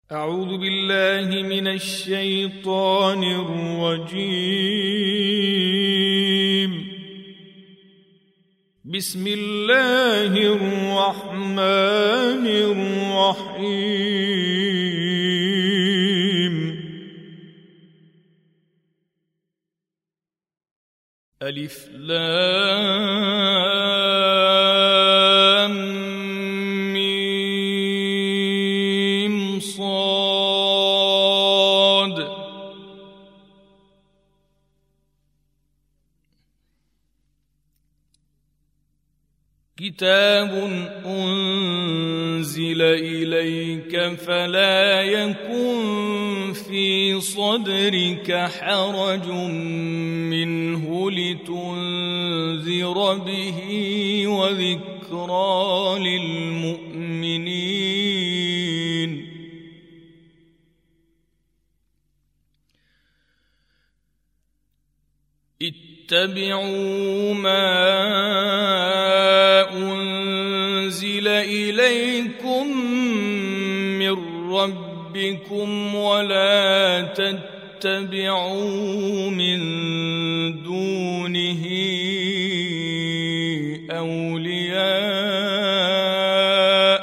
أعوذ بالله من الشيطان الرجيم. بسم الله الرحمن الرحيم. ألف لام ميم صاد. كتاب أنزل إليك فلا يكن في صدرك حرج منه لتنذر به وذكرى للمؤمنين. اتبعوا ما أنزل إليكم من ربكم ولا تتبعوا من دونه أولياء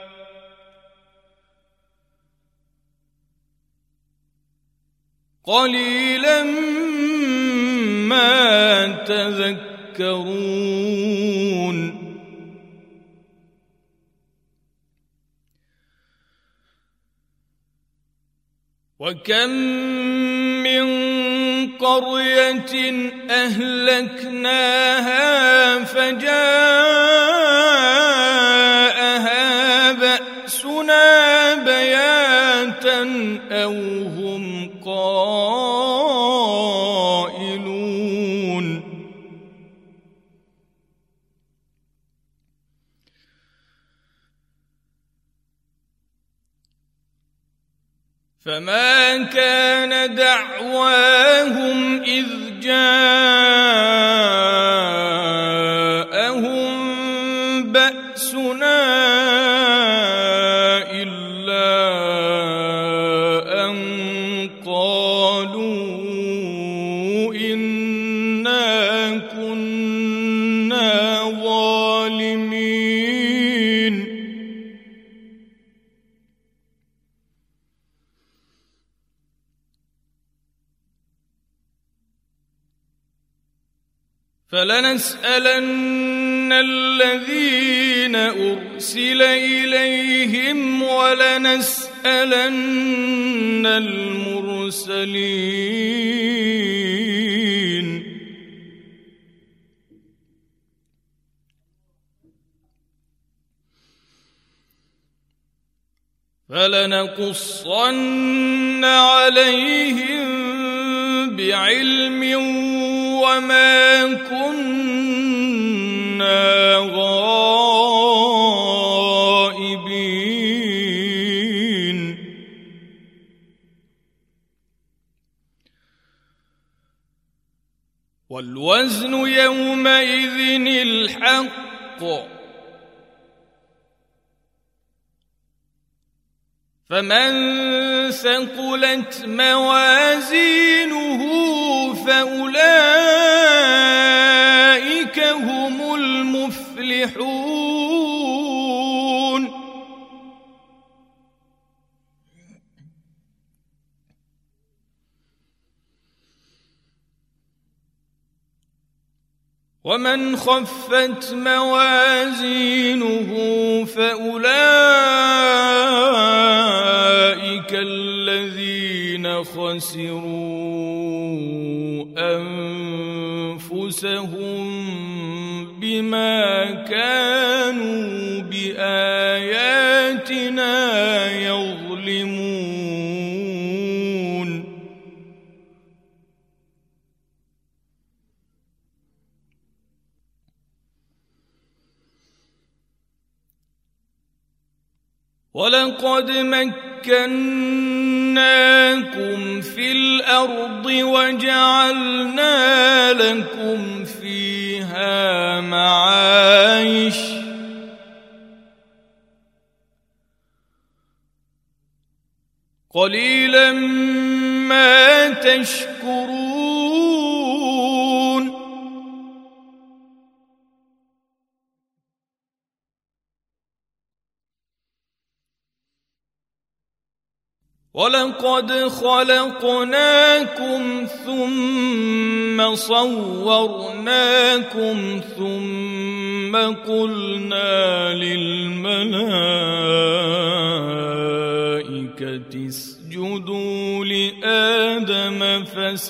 قليلا ما تذكرون. وكم من قرية أهلكناها فجاءها بأسنا بياتا أو هم قائلون. فما كان دعواهم إذ جاءهم بأسنا إلا أن قالوا إنا كنا ظالمين. فلنسألن الذين أرسل إليهم ولنسألن المرسلين. فلنقصن عليهم بعلم وما كنا غائبين. والوزن يومئذ الحق فمن ثقلت موازينه فأولئك هم المفلحون. ومن خفت موازينه فأولئك الذين خسروا أنفسهم بما كانوا بآياتنا يظلمون. ولقد مكناكم في الأرض وجعلنا لكم فيها معايش ۖ قليلا ما تشكرون ولقد خلقناكم ثم صورناكم ثم قلنا للملائكة اسجدوا لآدم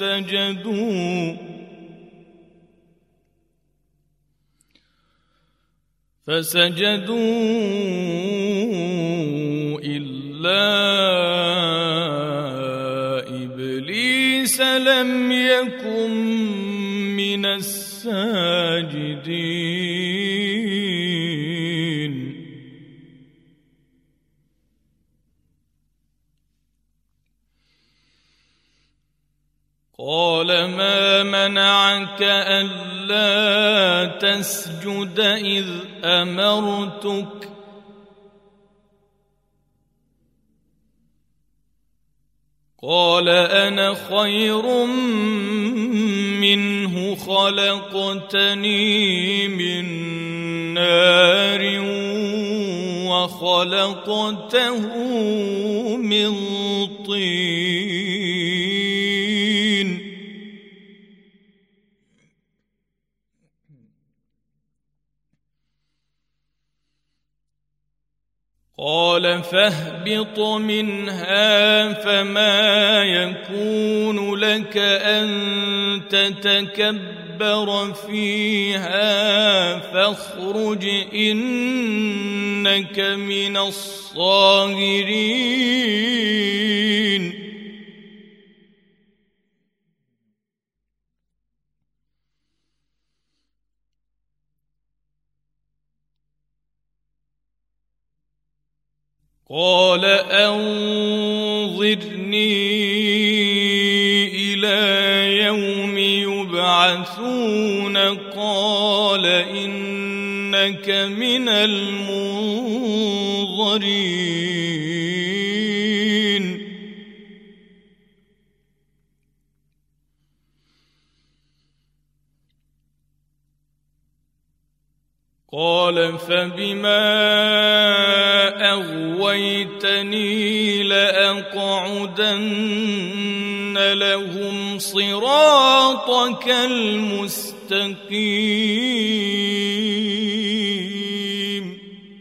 فسجدوا إلا إبليس لم يكن من الساجدين قال ما منعك ألا تسجد إذ أمرتك قال أنا خير منه خلقتني من نار وخلقته من طين قال فاهبط منها فما يكون لك أن تتكبر فيها فاخرج إنك من الصاغرين قال أنظرني إلى يوم يبعثون قال إنك من المنظرين قال فبما أغويتني لأقعدن لهم صراطك المستقيم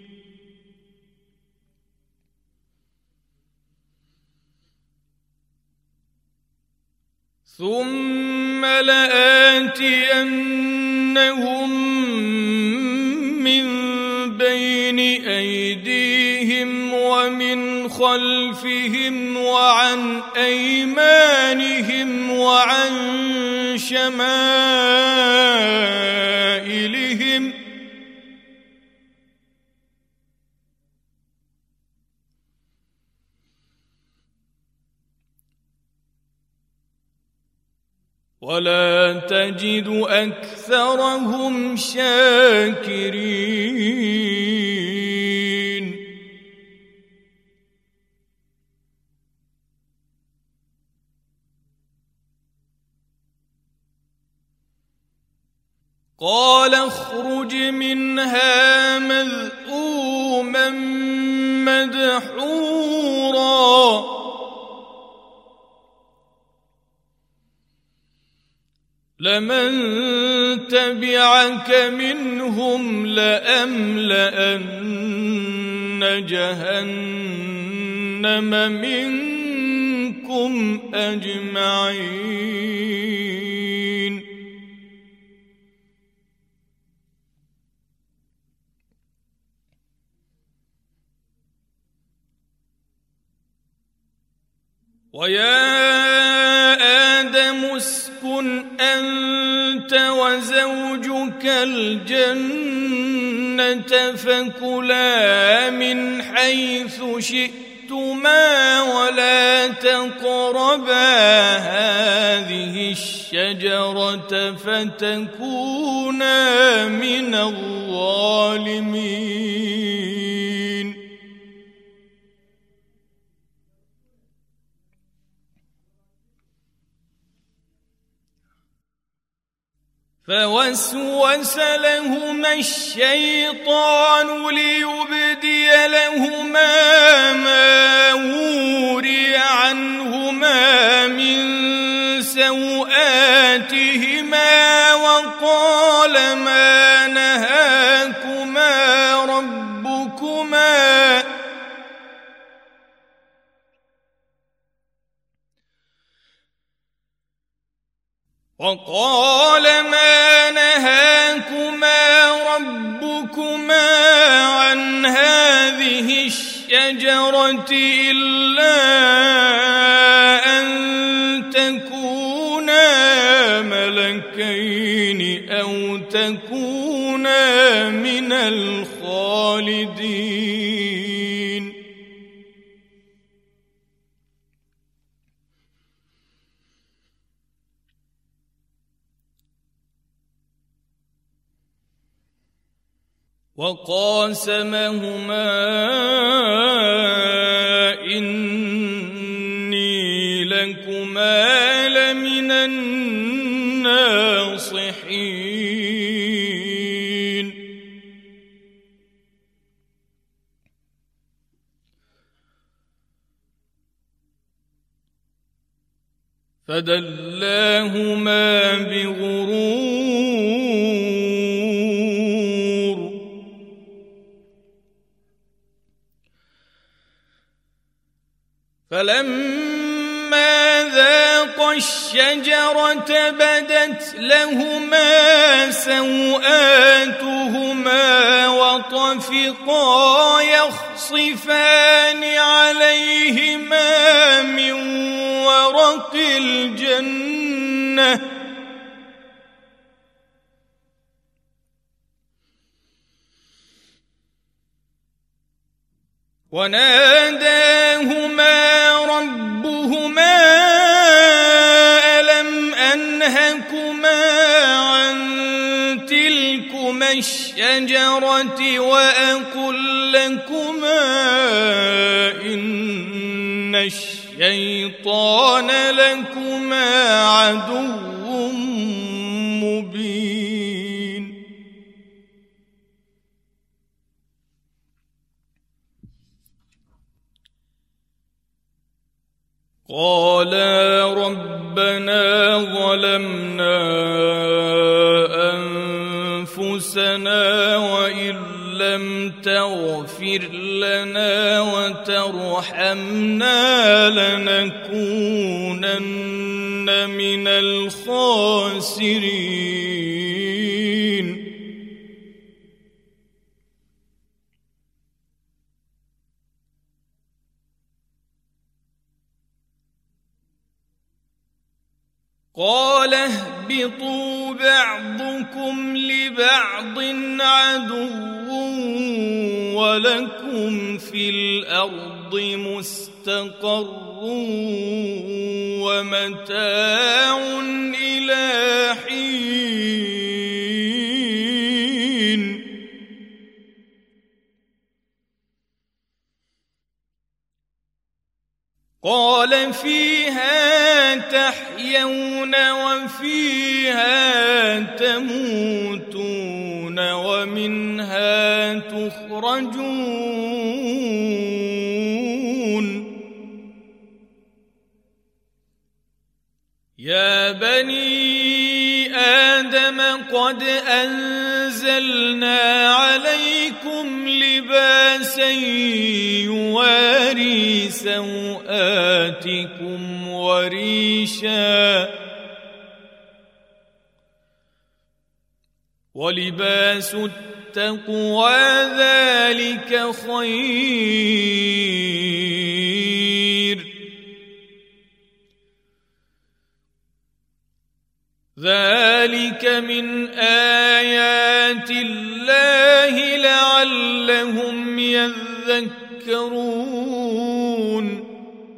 ثم لآتينهم من بين أيديهم ومن خلفهم وعن أيمانهم وعن شمائلهم ولا تجد أكثرهم شاكرين قال اخرج منها مذءوما مدحورا لمن تبعك منهم لأملأن جهنم منكم أجمعين ويا آدم اسكن أنت وزوجك الجنة فكلا من حيث شئتما ولا تقربا هذه الشجرة فتكونا من الظالمين فوسوس لهما الشيطان ليبدي لهما ما وري عنهما من سوآتهما وقال ما نهاكما ربكما عن هذه الشجرة إلا أن تكونا ملكين أو تكونا من الخالدين وقاسمهما إني لكما لمن الناصحين فدلاهما بغرور فلما ذاقا الشجرة بدت لهما سوآتهما وطفقا يخصفان عليهما من ورق الجنة وناداهما ربهما ألم أنهكما عن تلكما الشجرة وأقل لكما إن الشيطان لكما عدو مبين قالا ربنا ظلمنا أنفسنا وإن لم تغفر لنا وترحمنا لنكونن من الخاسرين قال اهبطوا بعضكم لبعض عدو ولكم في الأرض مستقر ومتاع إلى حين قال فيها تحيون وفيها تموتون ومنها تخرجون يا بني آدم قد أنزلنا عليكم لباسا يواري سوآتكم وريشا ولباس التقوى ذلك خير ذلك من آيات الله لعلهم يذكرون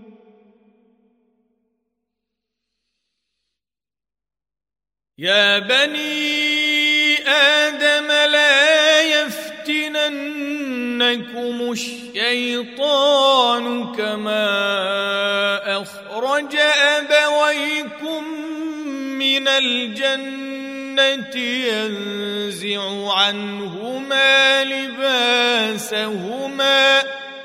يا بني آدم لا يفتننكم الشيطان كما أخرج أبويكم من الجنة ينزع عنهما لباسهما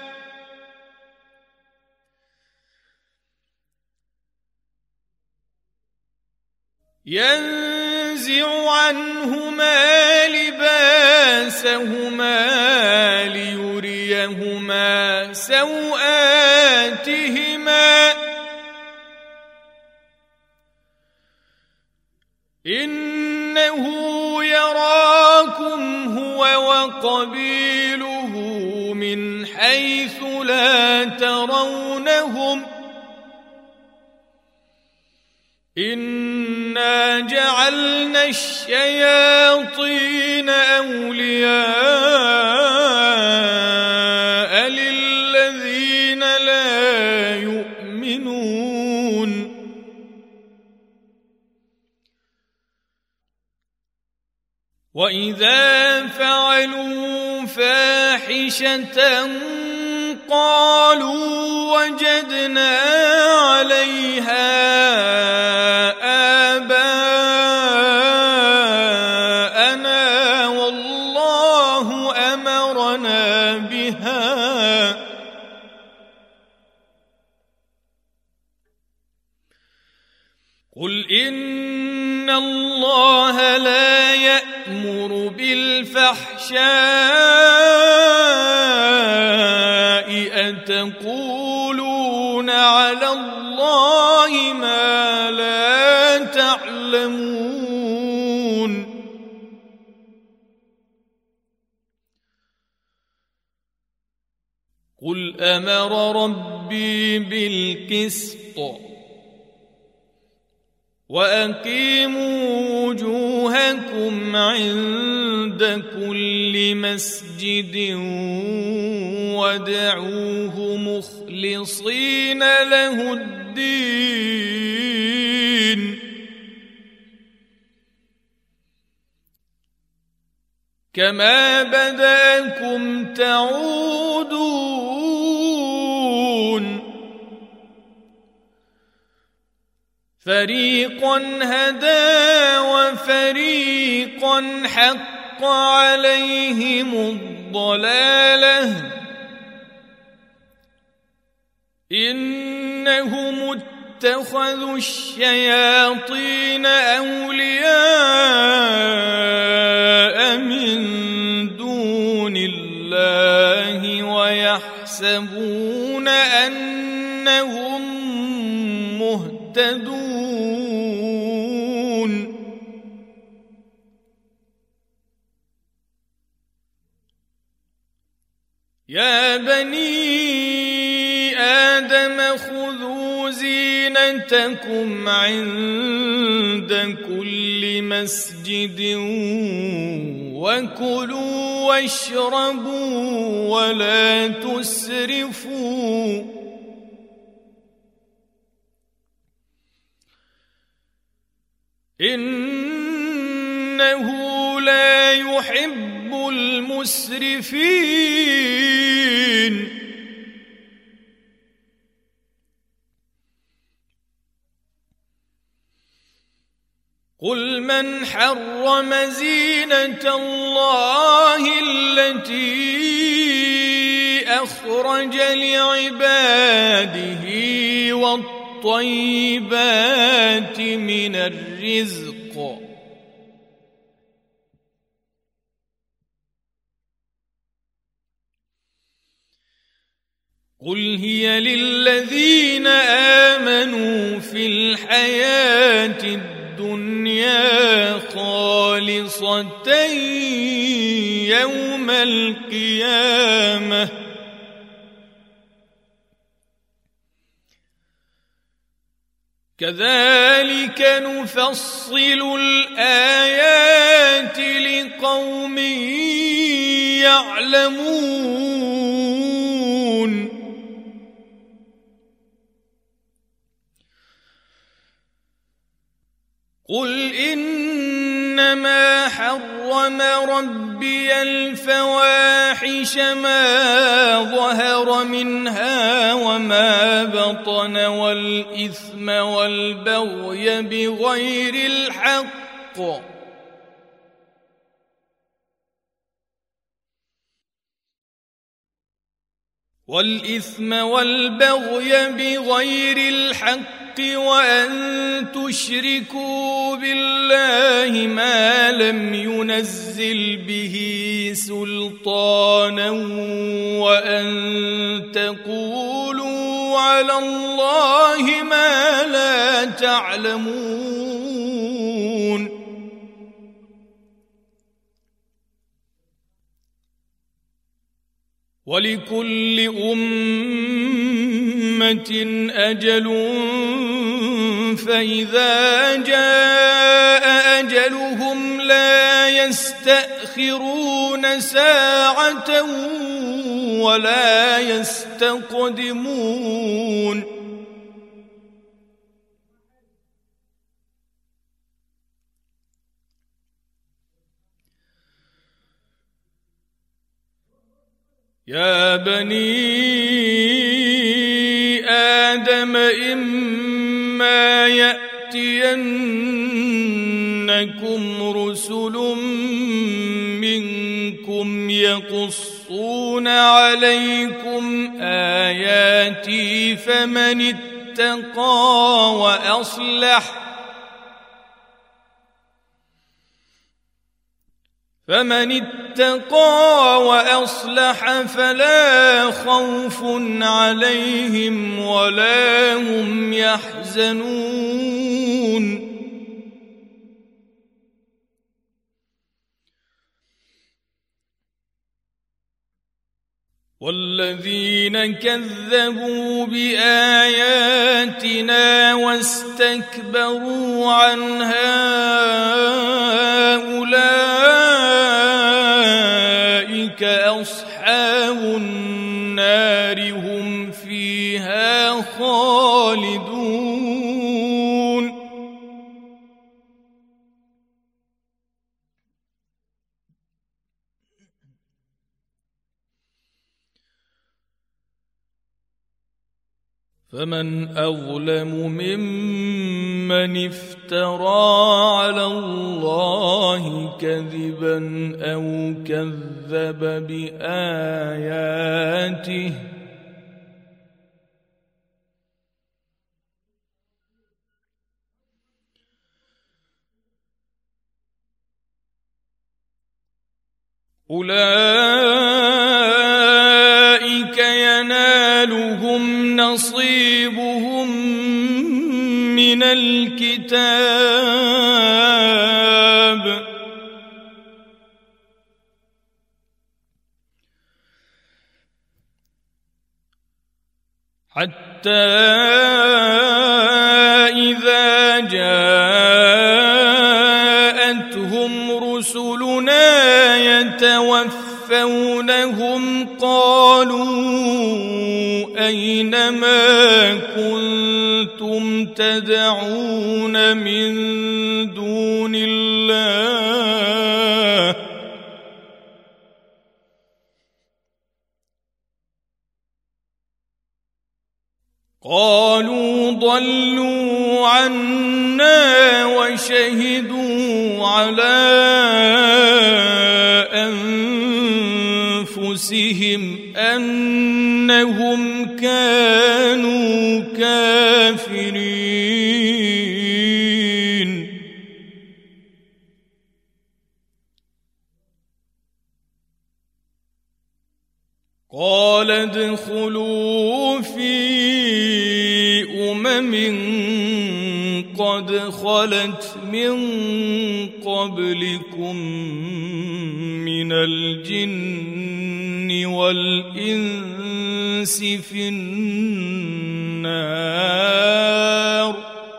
ليريهما سوآتهما إنه يراكم هو وقبيله من حيث لا ترونهم إنا جعلنا الشياطين أولياء للذين لا يؤمنون وإذا فعلوا فاحشة قالوا وجدنا عليها آباءنا والله أمرنا بها قل إن الله لا يأمر بالفحشاء أتقولون على الله ما لا تعلمون قل أمر ربي بالقسط وأقيموا وجوهكم عند كل مسجد وادعوه مخلصين له الدين كما بدأكم تعودون فريقا هدى وفريقا حق عليهم الضلالة إنهم اتخذوا الشياطين أولياء من دون الله ويحسبون أنهم مهتدون يا بني آدم خذوا زينتكم عند كل مسجد وكلوا واشربوا ولا تسرفوا إنه لا يحب المسرفين قل من حرم زينة الله التي أخرج لعباده والطيبات من الرزق قل هي للذين آمنوا في الحياة الدنيا خالصة يوم القيامة كذلك نفصل الآيات لقوم يعلمون قل إنما حرم ربي الفواحش ما ظهر منها وما بطن والإثم والبغي بغير الحق والإثم والبغي بغير الحق وأن تشركوا بالله ما لم ينزل به سلطانا وأن تقولوا على الله ما لا تعلمون. ولكل أمة أجل فإذا جاء أجلهم لا يستأخرون ساعة ولا يستقدمون. يا بني آدم إما يأتينكم رسل منكم يقصون عليكم آياتي فمن اتقى وأصلح فلا خوف عليهم ولا هم يحزنون. والذين كذبوا بآياتنا واستكبروا عنها أولئك أصحاب النار هم فيها خالدون. فمن أظلم ممن افترى على الله كذبا أو كذب بآياته أولئك ينالهم نصيبهم من الكتاب حتى إذا جاءتهم رسلنا يتوفونهم قالوا أين ما كنتم تدعون من دون الله قالوا ضلوا عنا وشهدوا على أنفسهم أنهم كانوا كافرين. قال ادخلوا في قد خلت من قبلكم من الجن والإنس في النار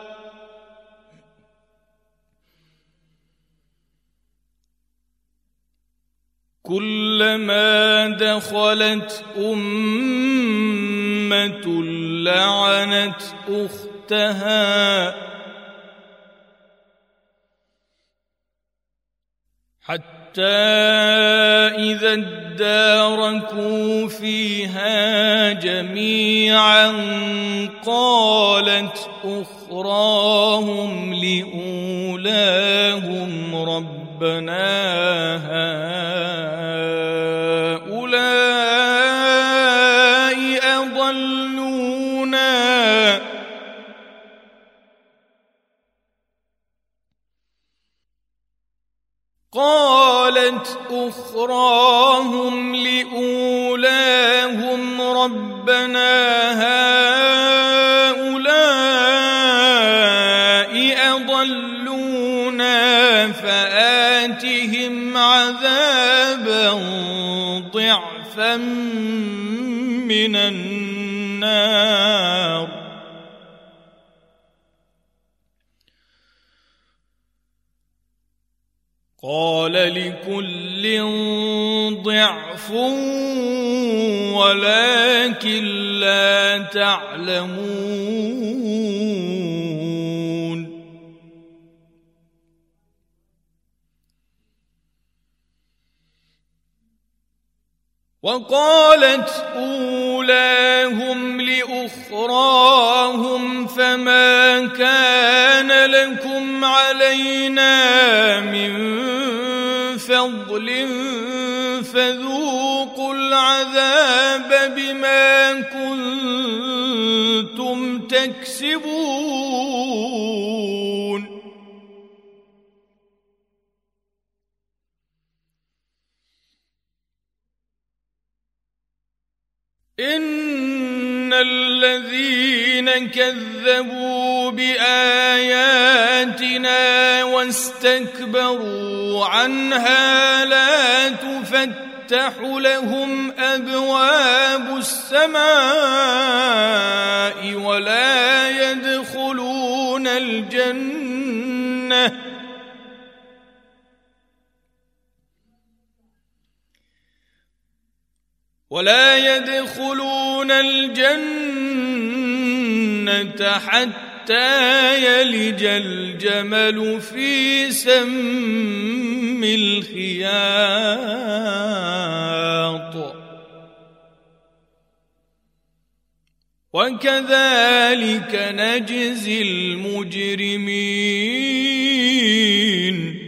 كلما دخلت أمة لعنت أختها حتى إذا اداركوا فيها جميعا قالت أخراهم لأولاهم ربنا هؤلاء قالت أخراهم لأولاهم ربنا هؤلاء أضلونا فآتهم عذابا ضعفا من النار قال لكل ضعف ولكن لا تعلمون وقالت أولاهم لأخراهم فما كان لكم علينا من فضل فذوقوا العذاب بما كنتم تكسبون إن الذين كذبوا بآياتنا واستكبروا عنها لا تفتح لهم أبواب السماء ولا يدخلون الجنة حتى يلج الجمل في سم الخياط وكذلك نجزي المجرمين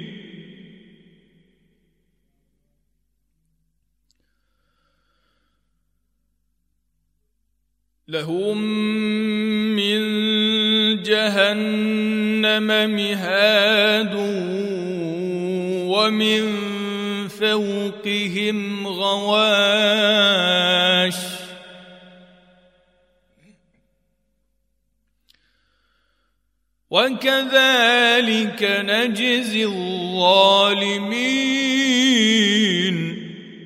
لهم من جهنم مهاد ومن فوقهم غواش وكذلك نجزي الظالمين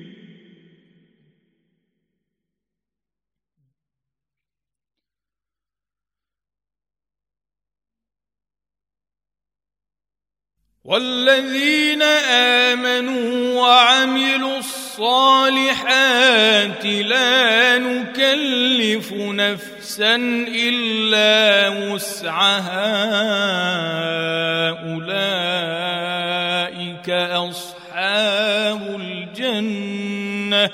والذين آمنوا وعملوا الصالحات لا نكلف نفسا إلا وسعها أولئك أصحاب الجنة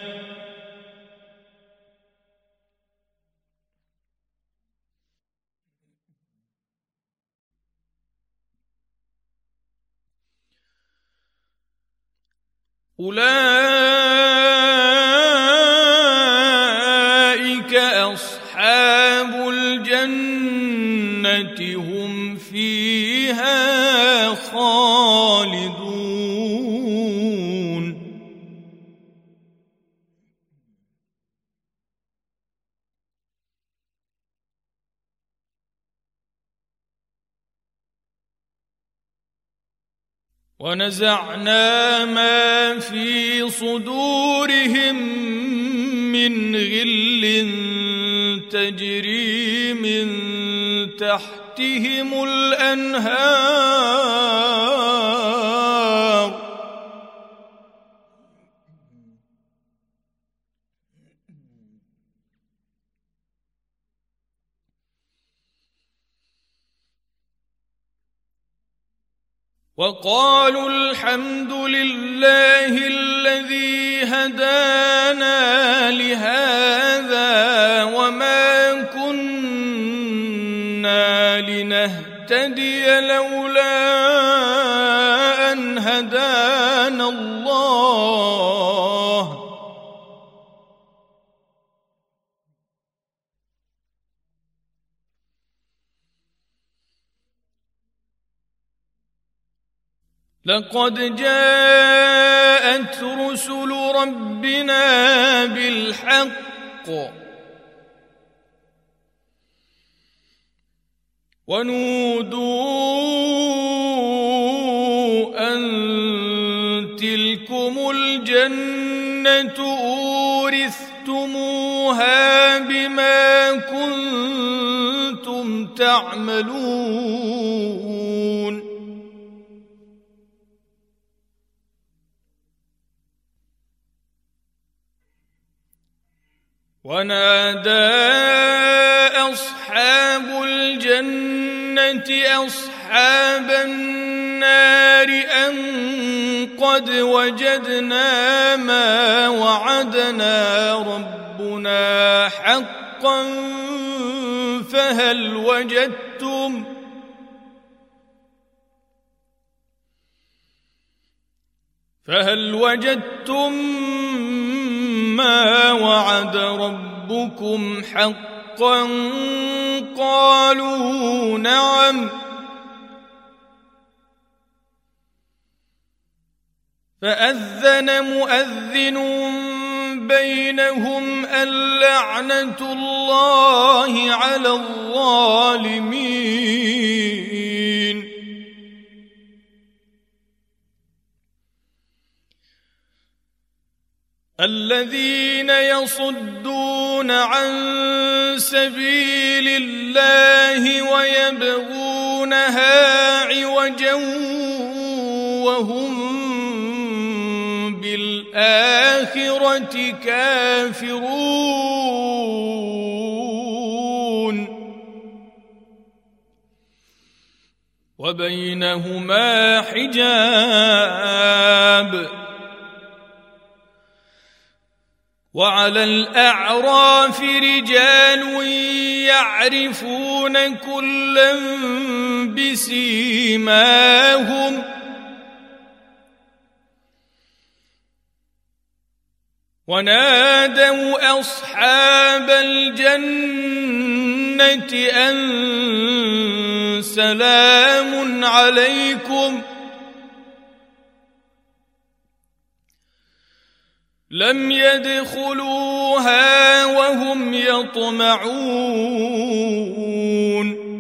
أولئك أصحاب الجنة هم فيها خالدون ونزعنا ما في صدورهم من غل تجري من تحتهم الأنهار وقالوا الحمد لله الذي هدانا لهذا وما كنا لنهتدي لولا أن هدانا الله لقد جاءت رسل ربنا بالحق ونودوا أن تلكم الجنة أورثتموها بما كنتم تعملون ونادى أصحاب الجنة أصحاب النار أن قد وجدنا ما وعدنا ربنا حقا فهل وجدتم ما وعد ربكم حقا قالوا نعم فأذن مؤذن بينهم اللعنة الله على الظالمين الذين يصدون عن سبيل الله ويبغونها عوجا وهم بالآخرة كافرون وبينهما حجاب وعلى الأعراف رجال يعرفون كلا بسيماهم ونادوا أصحاب الجنة أن سلام عليكم لم يدخلوها وهم يطمعون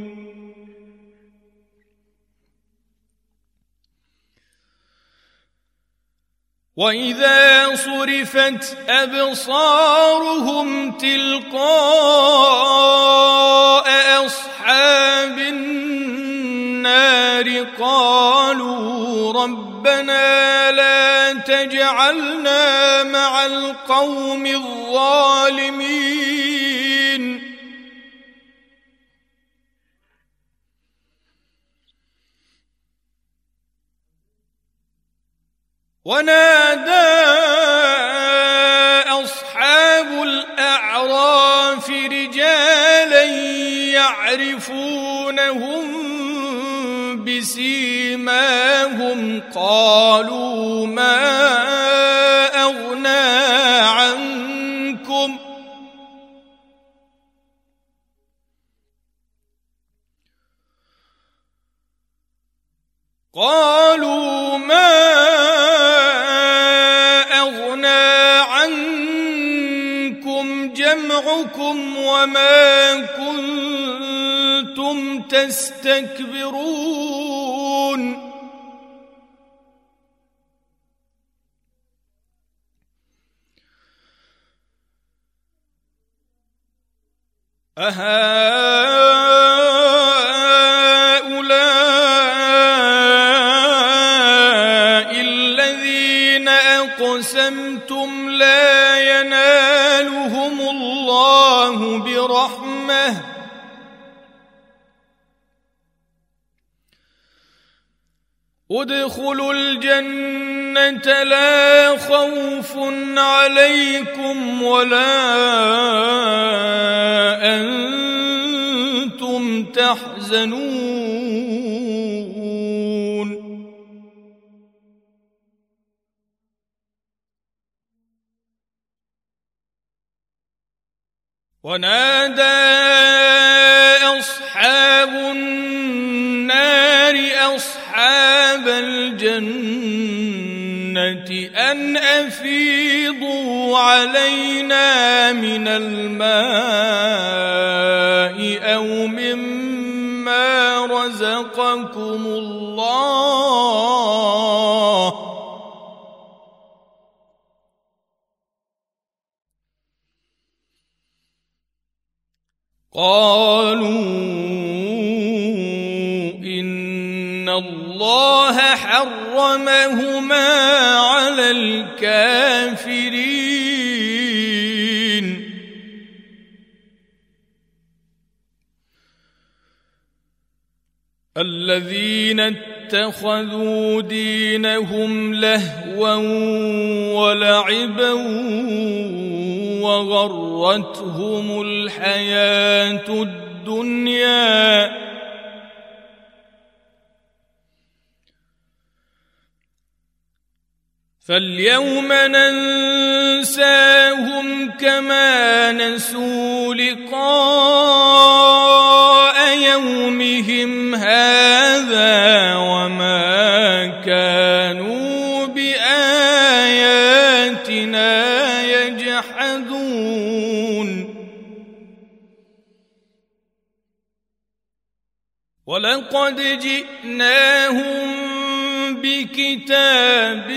وإذا صرفت أبصارهم تلقاء أصحاب النار قالوا ربنا لا تجعلنا مع القوم الظالمين ونادى أصحاب الأعراف رجالا يعرفونهم بسيماهم قالوا ما أغنى عنكم جمعكم وما كنتم تستكبرون أهؤلاء الذين أقسمتم لا ينالهم الله برحمة ادخلوا الجنة لا خوف عليكم ولا أنتم تحزنون ونادى أصحاب النار أصحاب الجنة أن أفيضوا علينا من الماء أو مما رزقكم الله قالوا إن الله حرمهما على الكافرين الذين اتخذوا دينهم لهوا ولعبا وغرتهم الحياة الدنيا فاليوم ننساهم كما نسوا لقاء يومهم هذا وما كانوا بآياتنا يجحدون ولقد جئناهم بكتاب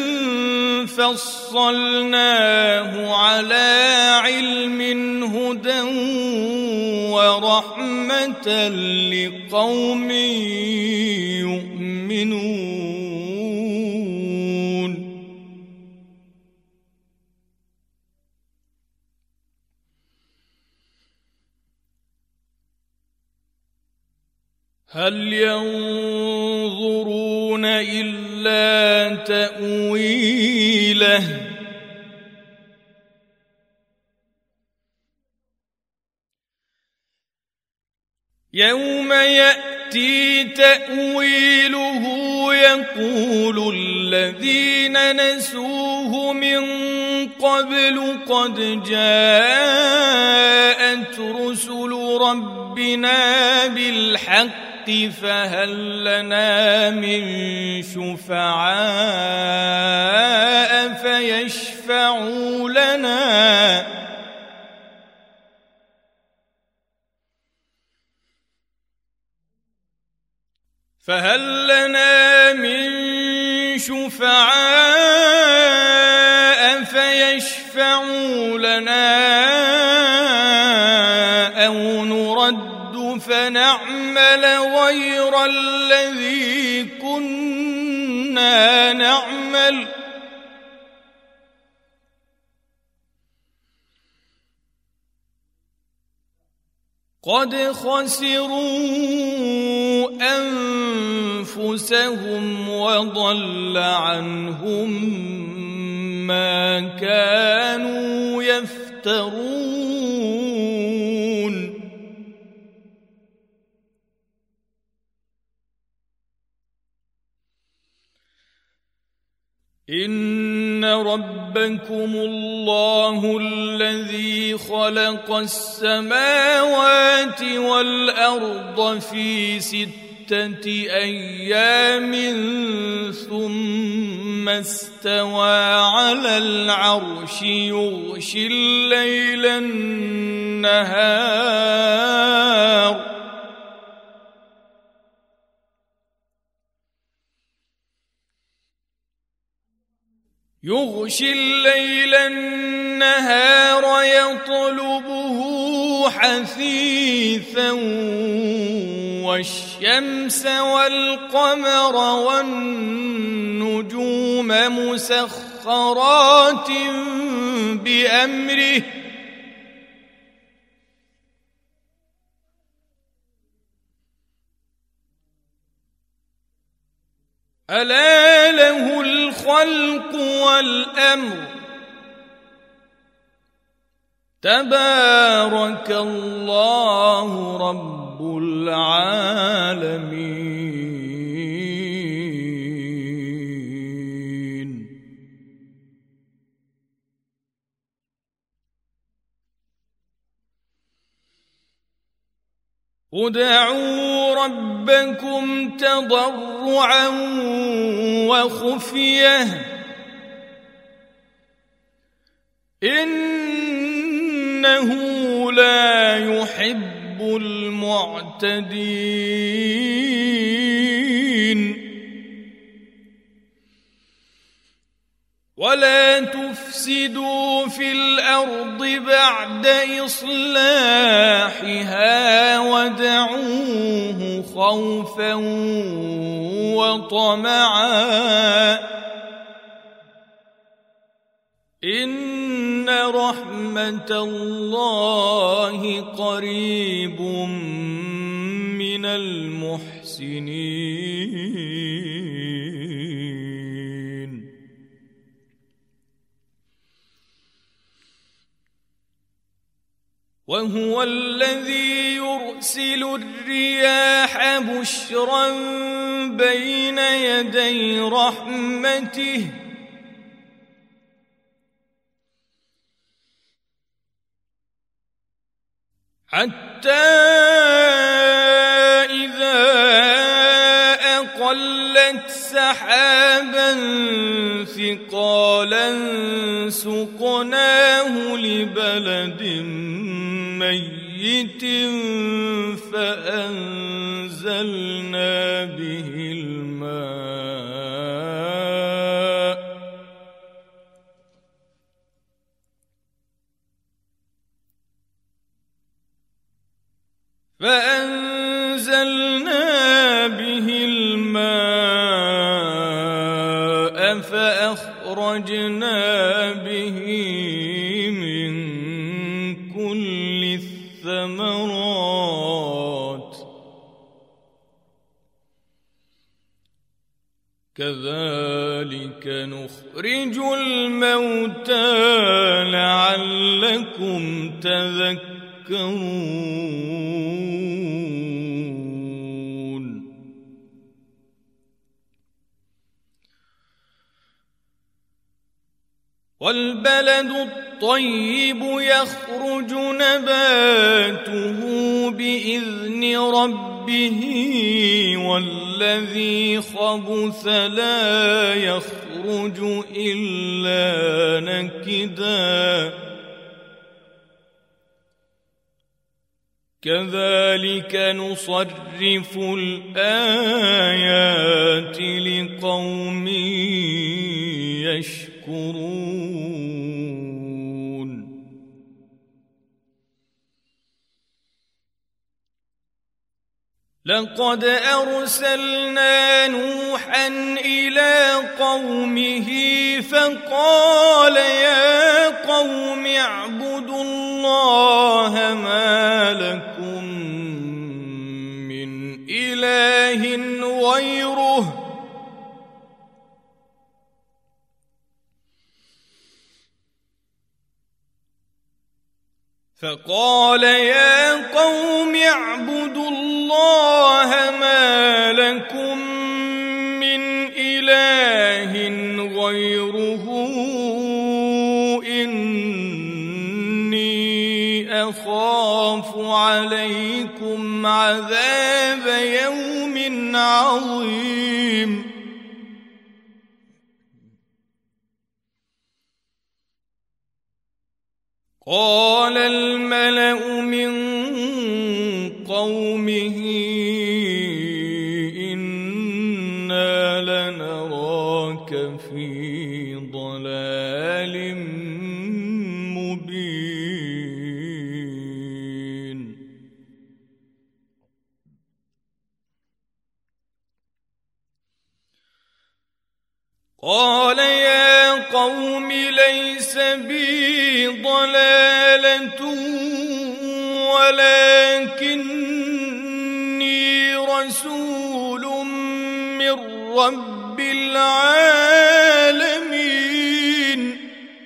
فصلناه على علم هدى ورحمة لقوم يؤمنون هل ينظرون إلا تأويله يوم يأتي تأويله يقول الذين نسوه من قبل قد جاءت رسل ربنا بالحق فهل لنا من شفعاء فيشفعوا لنا فهل لنا من شفعاء فيشفعوا لنا أو نرد فنعمل غير الذي كنا نعمل قد خسروا أنفسهم وضل عنهم ما كانوا يفترون إن ربكم الله الذي خلق السماوات والأرض في 6 أيام ثم استوى على العرش يغشي الليل النهار يطلبه حثيثا والشمس والقمر والنجوم مسخرات بأمره ألا له الخلق والأمر تبارك الله رب العالمين ادعوا ربكم تضرعا وخفية إنه لا يحب المعتدين. ولا تفسدوا في الأرض بعد إصلاحها ودعوه خوفا وطمعا إن رحمة الله قريب من المحسنين. وهو الذي يرسل الرياح بشرا بين يدي رحمته حتى إذا أقلت سحابا ثقالا سقناه لبلد ميت فأنزلنا به الماء فأخرجنا به من كل الثمرات كذلك نخرج الموتى لعلكم تذكرون. والبلد الطيب يخرج نباته بإذن ربه والذي خبث لا يخرج إلا نكدا كذلك نصرف الآيات لقوم يشكرون. لقد أرسلنا نوحا إلى قومه فقال يا قوم اعبدوا الله ما لكم من إله غيره إني أخاف عليكم عذاب يوم عظيم. قال الملأ من قومه إنا لنراك في ضلال مبين. قال يا قوم ليس بي ضلالة ولكني رسول من رب العالمين.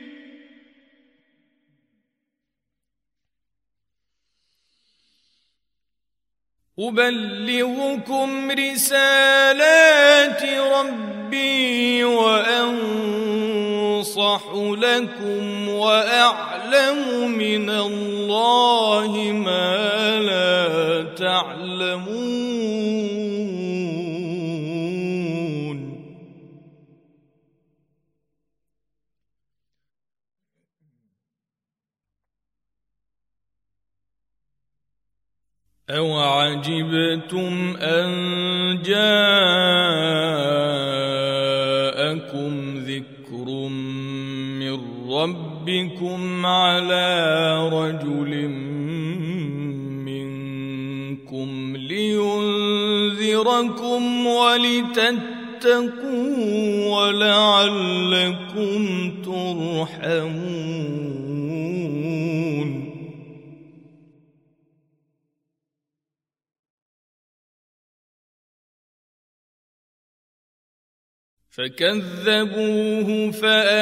أبلغكم رسالات ربي وأنصح لكم وأعلم من الله ما لا تعلمون. أوعجبتم أن جاءكم ذكر من ربكم على رجل منكم لينذركم ولتتقوا ولعلكم ترحمون. فكذبوه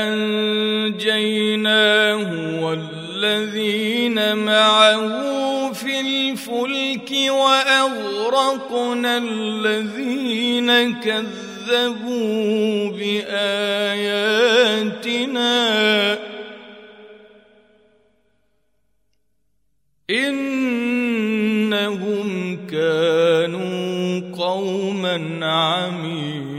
فأنجيناه والذين معه في الفلك وأغرقنا الذين كذبوا بآياتنا إنهم كانوا قوما عمين.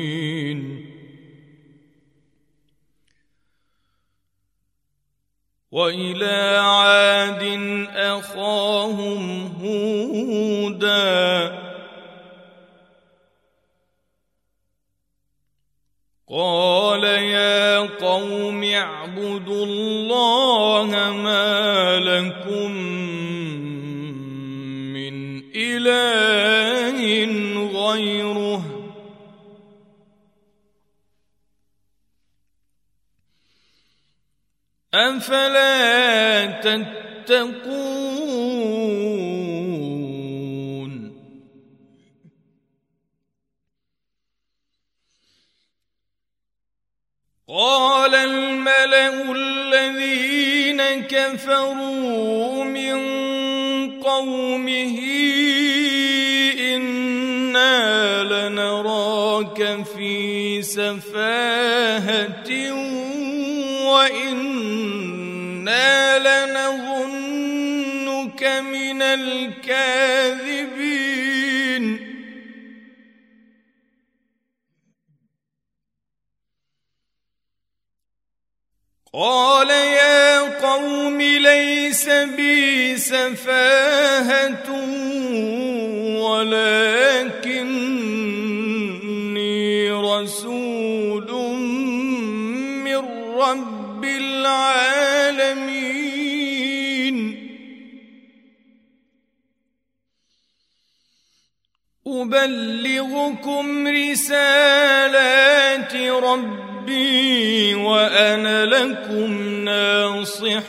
وإلى عاد أخاهم هودا قال يا قوم اعبدوا الله ما لكم من إله غيره أفلا تتقون. قال الملأ الذين كفروا من قومه إنا لنراك في سفاهة وإنا لنظنك من الكاذبين. قال يا قوم ليس بي سفاهة ولكني رسول من رب العالمين أبلغكم رسالات ربي وأنا لكم ناصح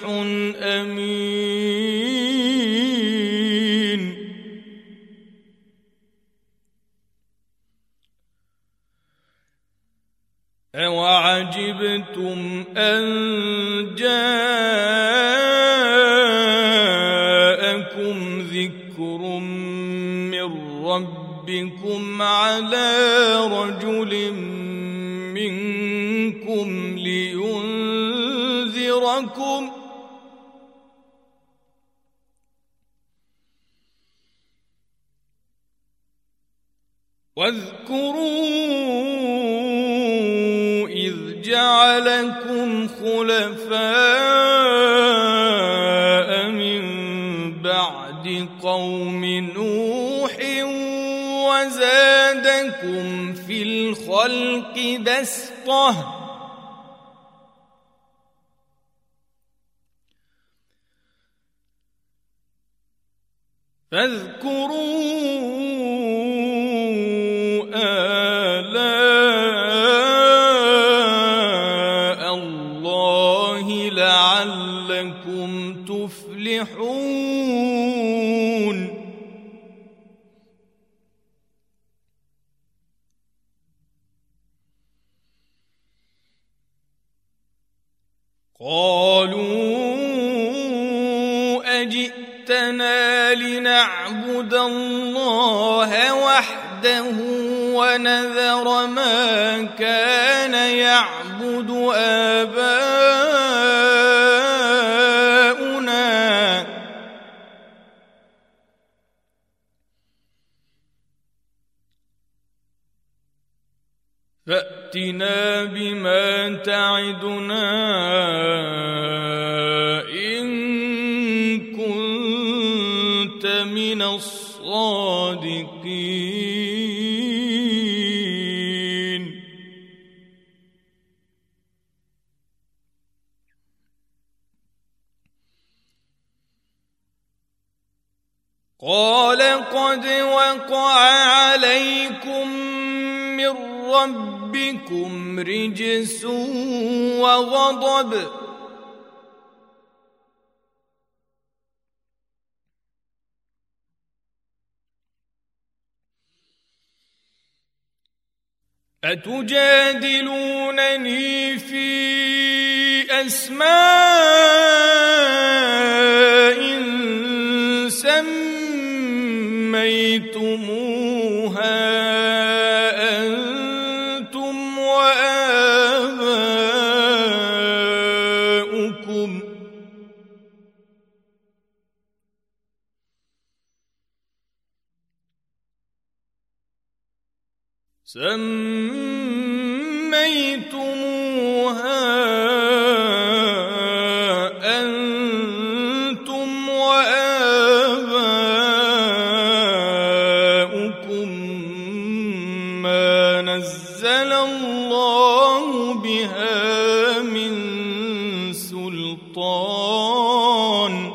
أمين. أوعجبتم أن جاءكم ذكر من ربكم على رجل منكم لينذركم واذكروا إذ جعلكم خلفاء من بعد قوم نوح وزادكم في الخلق بسطة فاذكروا آلاء الله لعلكم تفلحون. قالوا أجئتنا لنعبد الله وحده ونذر ما كان يعبد آباؤنا فأتنا بما تعدنا إن كنت من من الصادقين. قال قد وقع عليكم من ربكم رجس وغضب أتجادلونني في أسماء سميتموها أنتم وآباؤكم ما نزل الله بها من سلطان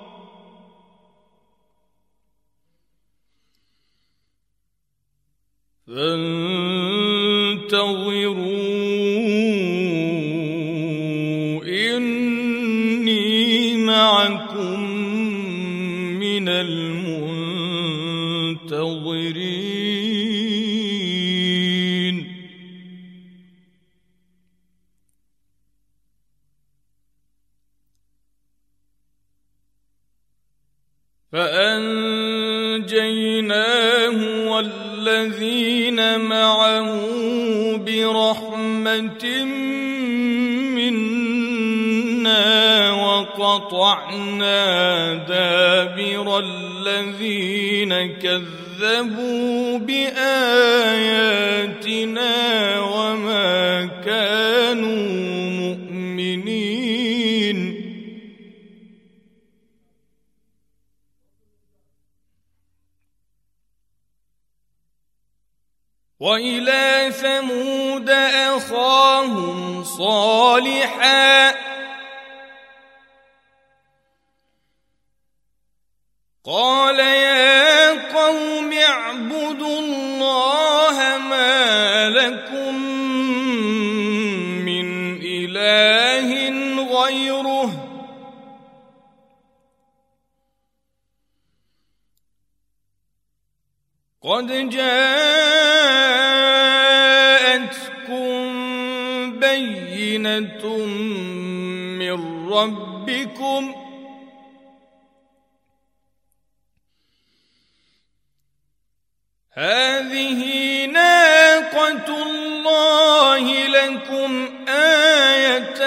فانتظروا إني معكم من المنتظرين. فأنجيناه والذين معه برحمة منا وقطعنا دابر الذين كذبوا بآياتنا وما كانوا مؤمنين. وإلى ثمود أخاهم صالحا قال يا قوم اعبدوا الله ما لكم من إله غيره قد جاءتكم بينة من ربكم هذه ناقة الله لكم آية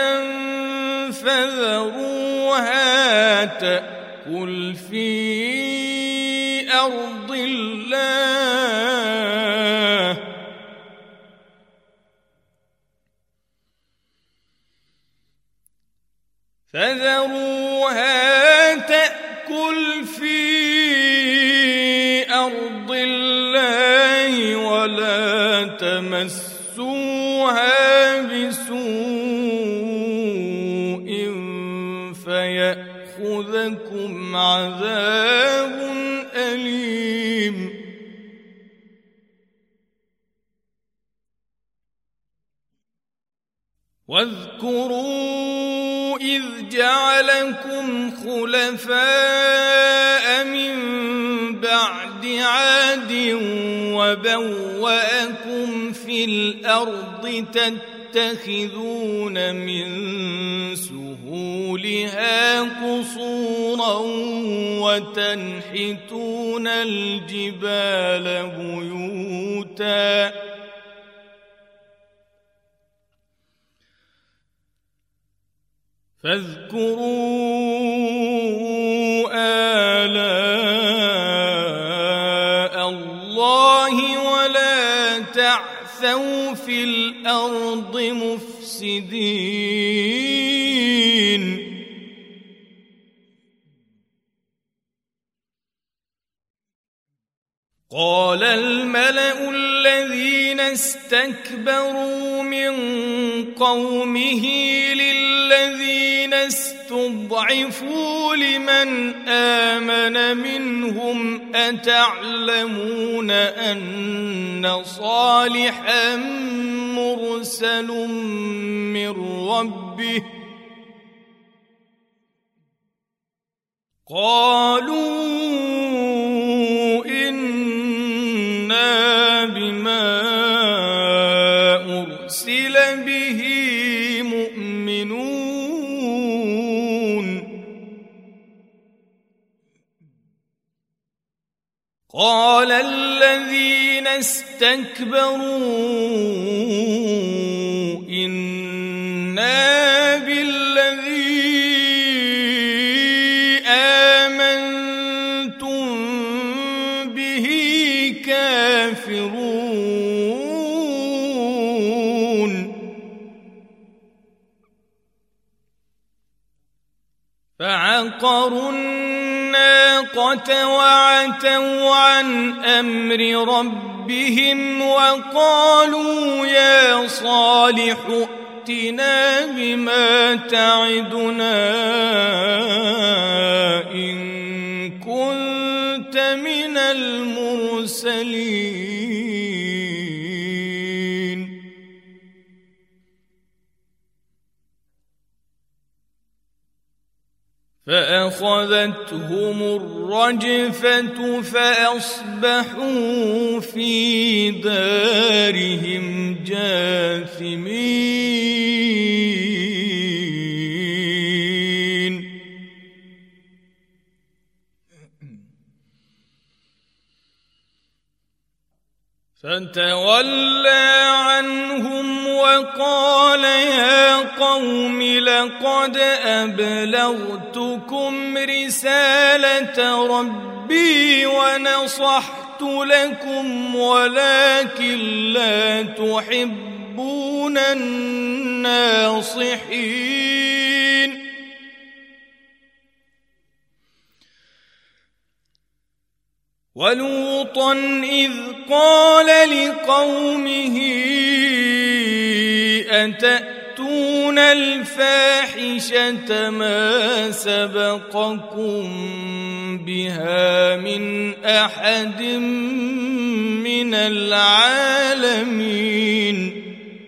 فذروها تأكل في أرض الله ولا تمسوها بسوء فيأخذكم عذاب أليم. واذكروا إذ جعلكم خلفاء من بعد عاد وبوأكم في الأرض تتخذون من سهولها قصورا وتنحتون الجبال بيوتا فاذكروا آلاء الله ولا تعثوا في الأرض مفسدين. قال الملأ الذين استكبروا من قومه للذين استضعفوا لمن آمن منهم أتعلمون أن صالحا مرسل من ربه قالوا إنا بما أرسل به مؤمنون قال الذين استكبروا إنا بالذي آمنتم به كافرون فعقروا الناقة وعتوا عن أمر ربهم وقالوا يا صالح ائتنا بما تعدنا إن كنت من المرسلين فأخذتهم الرجفة فأصبحوا في دارهم جاثمين فتولى عنهم وقال يا قوم لقد أبلغتكم رسالة ربي ونصحت لكم ولكن لا تحبون الناصحين ولوطا إذ قال لقومه أتأتون الفاحشة ما سبقكم بها من أحد من العالمين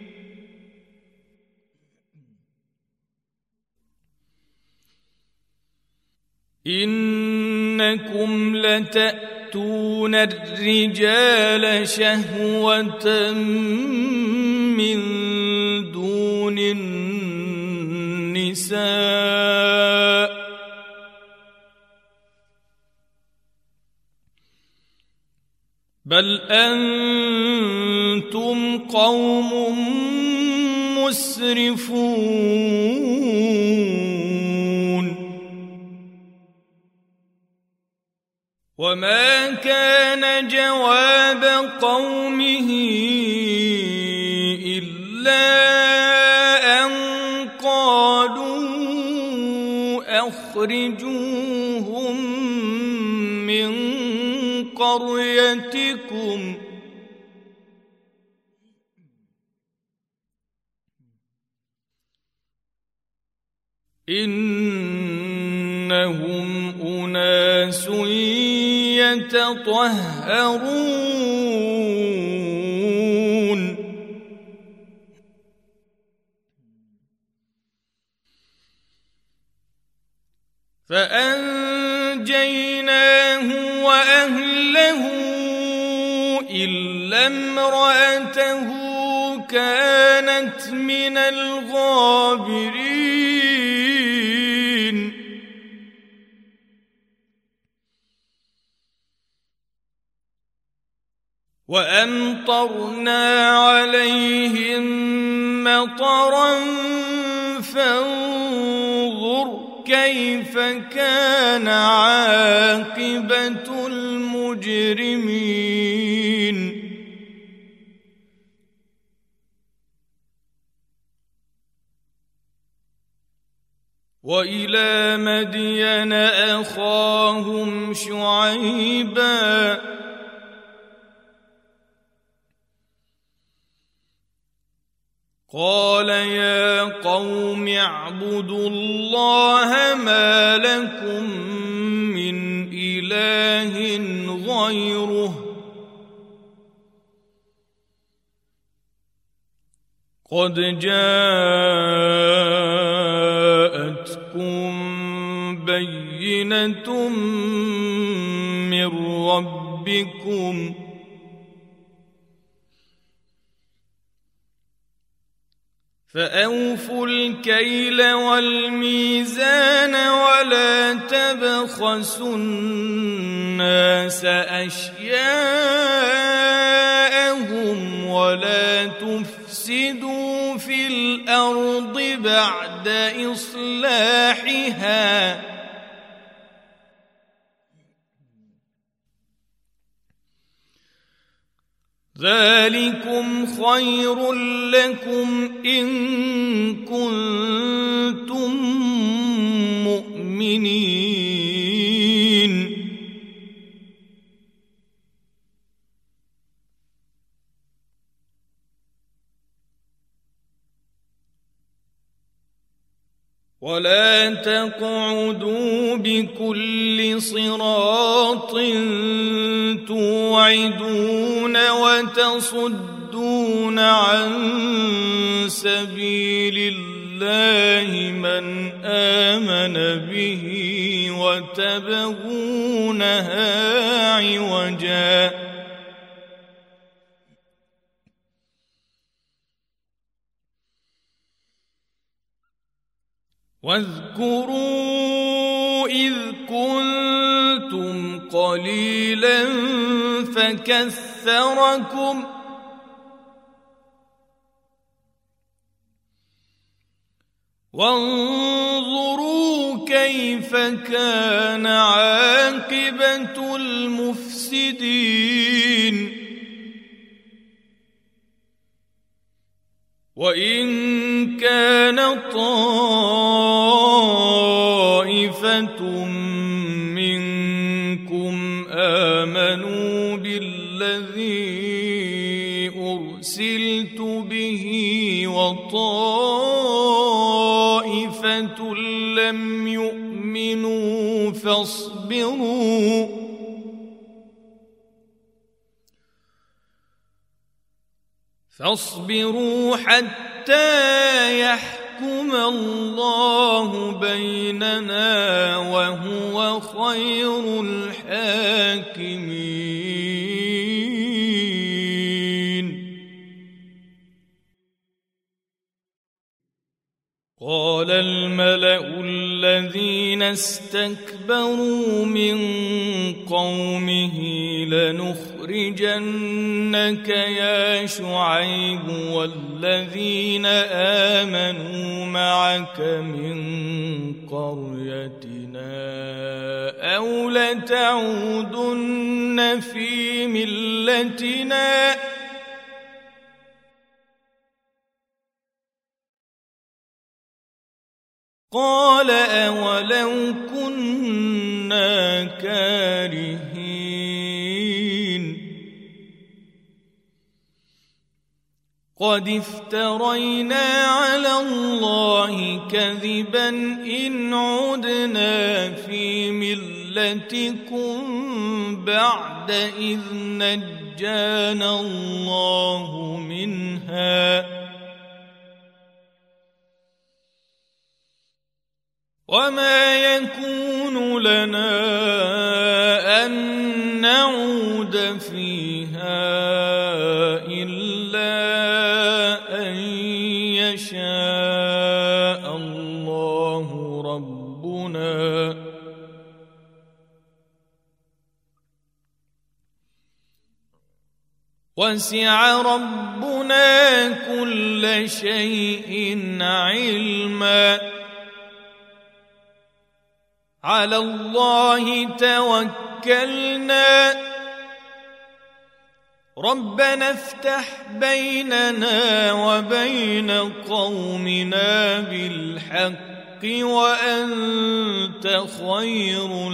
إنكم لتأتون الرجال شهوة من دون النساء بل أنتم قوم مسرفون وما كان جواب قومه إلا أن قالوا أخرجوهم من قريتكم إنهم أناس يتطهرون فأنجيناه وأهله إلا امرأته كانت من الغابرين وأمطرنا عليهم مطرا فانظر كيف كان عاقبة المجرمين وإلى مدين أخاهم شعيبا قال يا قوم اعبدوا الله ما لكم من إله غيره قد جاءتكم بينة من ربكم فأوفوا الكيل والميزان ولا تبخسوا الناس أشياءهم ولا تفسدوا في الأرض بعد إصلاحها ذلكم خير لكم إن كنتم مؤمنين ولا تقعدوا بكل صراط توعدون وتصدون عن سبيل الله من آمن به وتبغونها عوجا واذكروا إذ كنتم قليلا فكثركم وانظروا كيف كان عاقبة المفسدين وإن كان طائفة منكم آمنوا بالذي أرسلت به وطائفة لم يؤمنوا فاصبروا حتى يحكم الله بيننا وهو خير الحاكمين. قال الملأ الذين استكبروا من قومه لنخرجنك يا شعيب والذين آمنوا معك من قريتنا أو لتعودن في ملتنا قال أولو كنا كارهين قد افترينا على الله كذبا إن عدنا في ملتكم بعد إذ نجانا الله منها وما يكون لنا أن نعود فيها إلا أن يشاء الله ربنا وسع ربنا كل شيء علما على الله توكلنا ربنا افتح بيننا وبين قومنا بالحق وأنت خير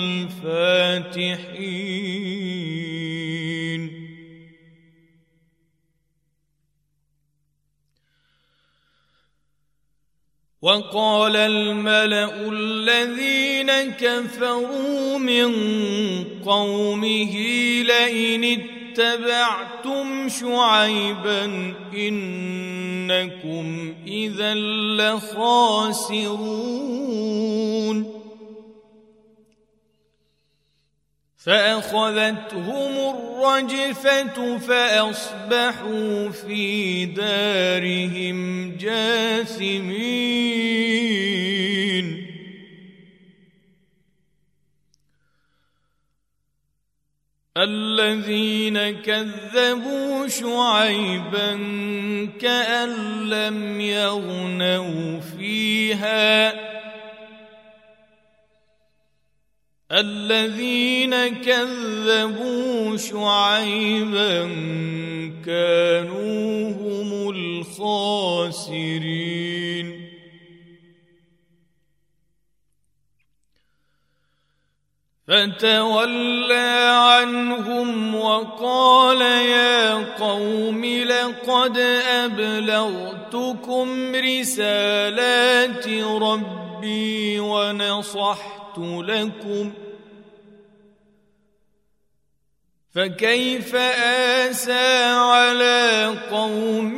الفاتحين. وقال الملأ الذين كفروا من قومه لئن اتبعتم شعيبا إنكم إذا لخاسرون فأخذتهم الرجفة فأصبحوا في دارهم جاثمين الذين كذبوا شعيبا كأن لم يغنوا فيها الذين كذبوا شعيبا كانوا هم الخاسرين فتولى عنهم وقال يا قوم لقد أبلغتكم رسالات ربي ونصحت لكم فكيف آسى على قوم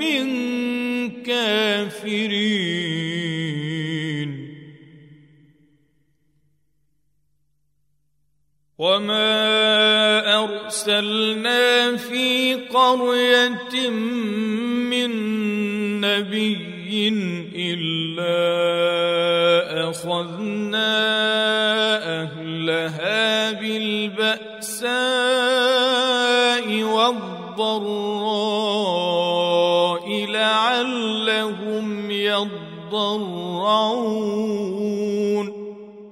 كافرين وما أرسلنا في قرية من نبي إلا أخذنا أهلها بالبأساء والضراء لعلهم يضرعون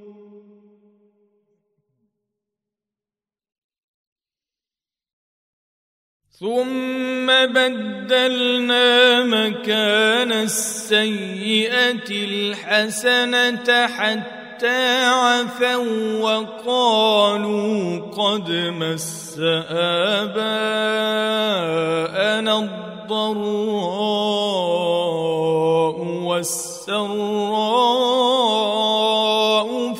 ثم بدلنا مكان السيئة الحسنة حتى عفوا وقالوا قد مس آباءنا الضراء والسراء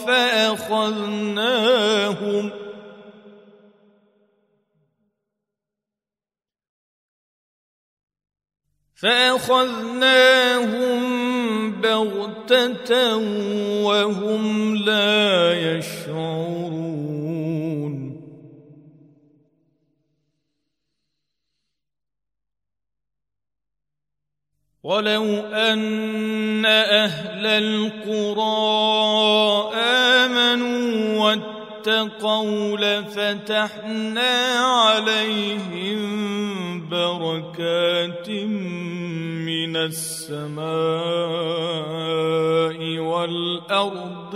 فأخذناهم بغتة وهم لا يشعرون ولو أن أهل القرى آمنوا واتقوا لفتحنا عليهم بركات من السماء والأرض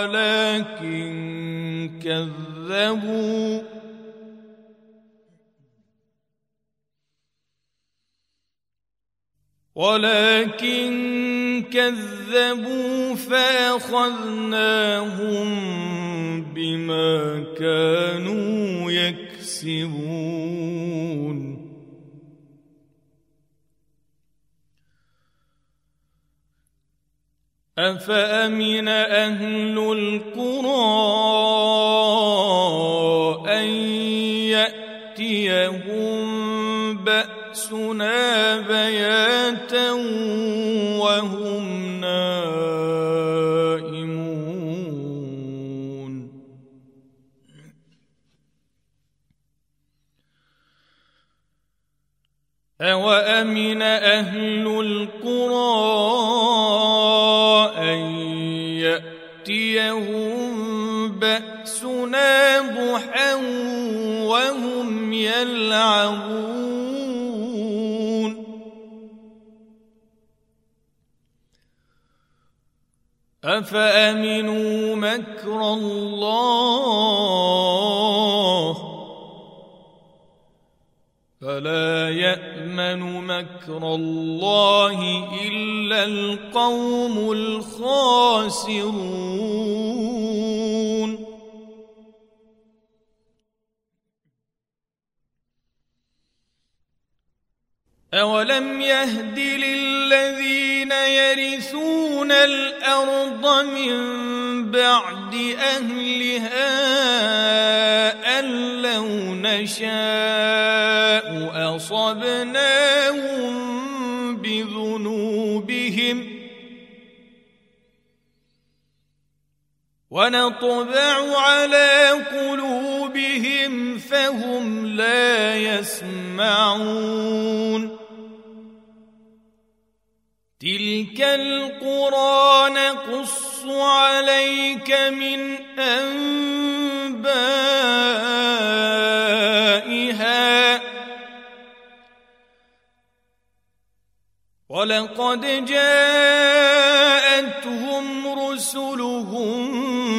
ولكن كذبوا فأخذناهم بما كانوا يكسبون أفأمن أهل القرى أن يأتيهم بأسنا بياتا وهم نائمون أوأمن أهل القرى أن يأتيهم بأسنا ضحى وهم يلعبون أفأمنوا مكر الله فلا يأمن مكر الله إلا القوم الخاسرون أولم يهد للذين يرثون الأرض من بعد أهلها أن لو نشاء أصبناهم بذنوبهم ونطبع على قلوبهم فهم لا يسمعون تلك القرى نقص عليك من أنبائها ولقد جاءتهم رسلهم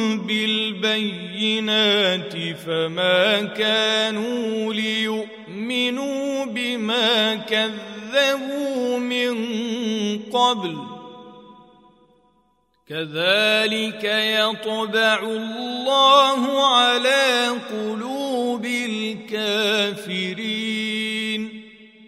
بالبينات فما كانوا ليؤمنوا بما كذبوا من قبل كذلك يطبع الله على قلوب الكافرين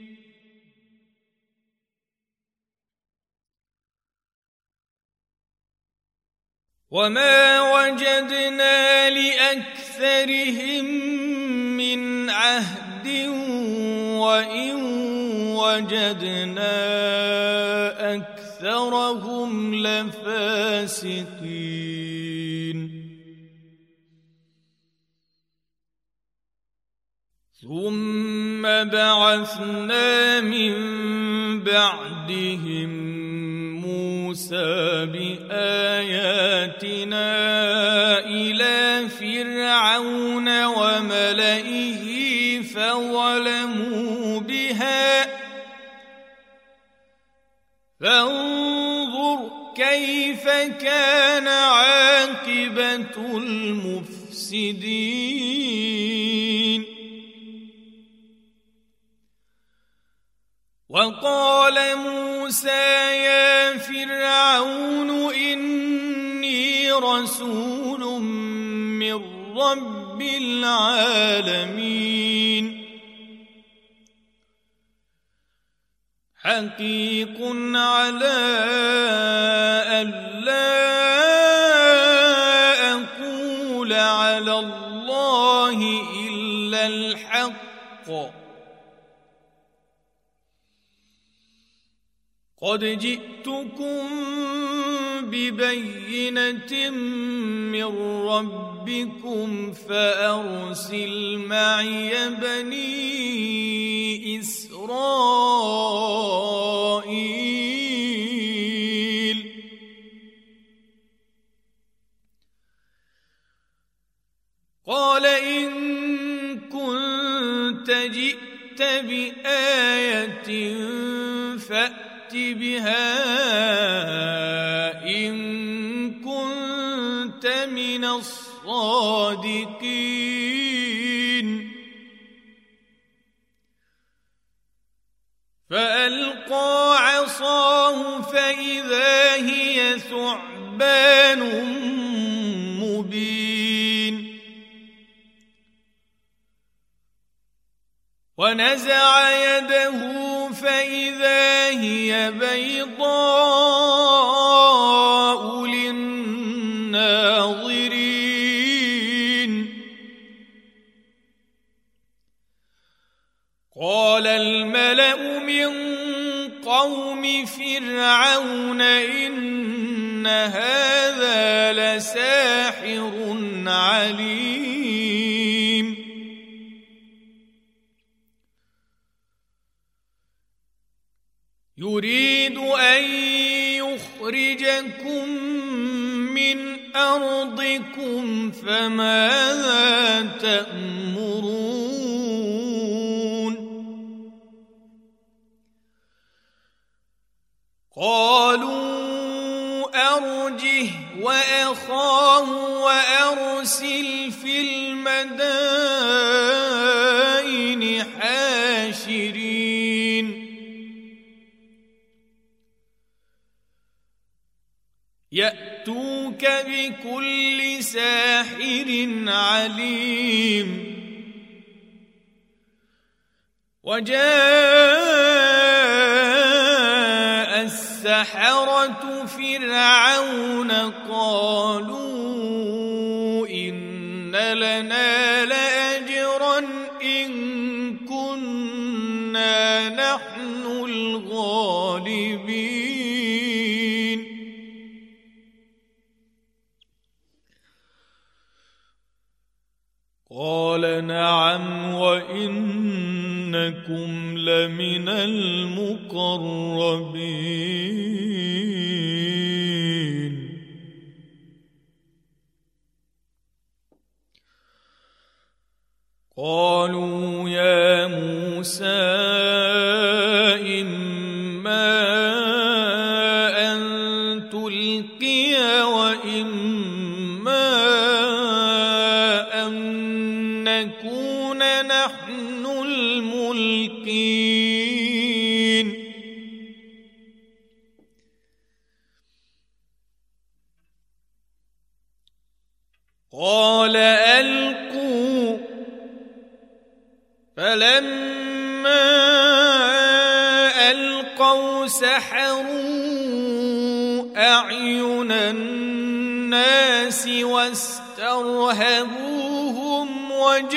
وما وجدنا لأكثرهم من عهد وإن وجدنا أكثرهم لفاسقين ثم بعثنا من بعدهم موسى بآياتنا إلى فرعون وملئه فظلموا بها فانظر كيف كان عاقبة المفسدين وقال موسى يا فرعون إني رسول من رب العالمين حقيق على ألا أقول على الله إلا الحق قد جئتكم ببينة من ربكم فأرسل معي بني إسرائيل قال إن كنت جئت بآية فأت بها إن كنت من الصادقين فألقى عصاه فإذا هي ثعبان مبين ونزع يده فإذا هي بيضاء للناظرين قال الملأ من قوم فرعون إن هذا لساحر عليم يريد أن يخرجكم من أرضكم فماذا تأمرون قالوا أرجه وأخاه وأرسل في المدائن حاشرين يأتوك بكل ساحر عليم وجاء السحرة فرعون قالوا إن لنا لأجرا إن كنا نحن الغالبين قال نعم وإنكم لمن المقربين قالوا يا موسى إما أن تلقي وإما أن نكون نحن الملقين قال ألقوا فلما ألقوا سحروا أعين الناس واسترهبوهم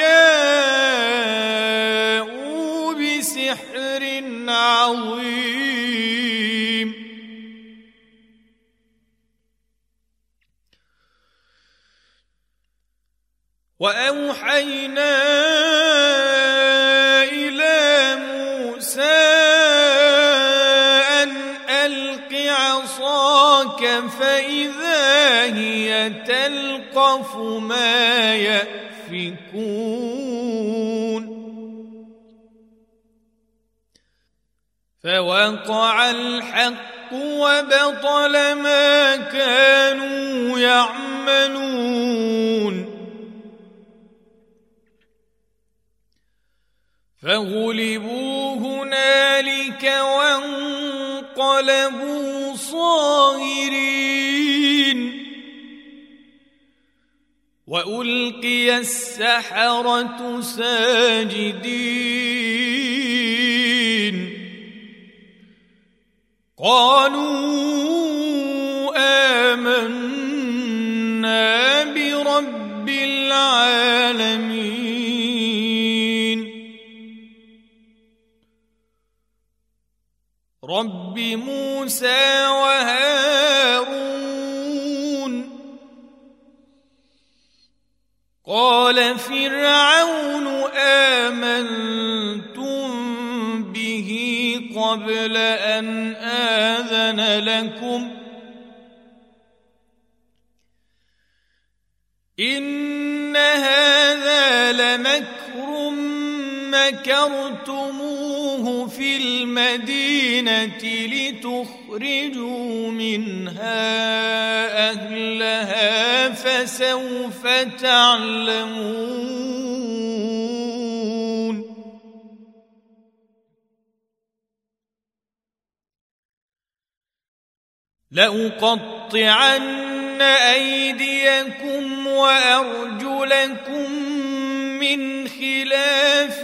وجاءوا بسحر عظيم وأوحينا إلى موسى أن ألق عصاك فإذا هي تلقف ما يأفكون فوقع الحق وبطل ما كانوا يعملون فغلبوا هنالك وانقلبوا صاغرين وألقي السحرة ساجدين قالوا آمنا برب العالمين رب موسى وهارون قال فرعون آمنتم به قبل أن آذن لكم إن هذا لمكر مكرتموه في المدينة لتخرجوا منها أهلها فسوف تعلمون لأقطعن أيديكم وأرجلكم من خلاف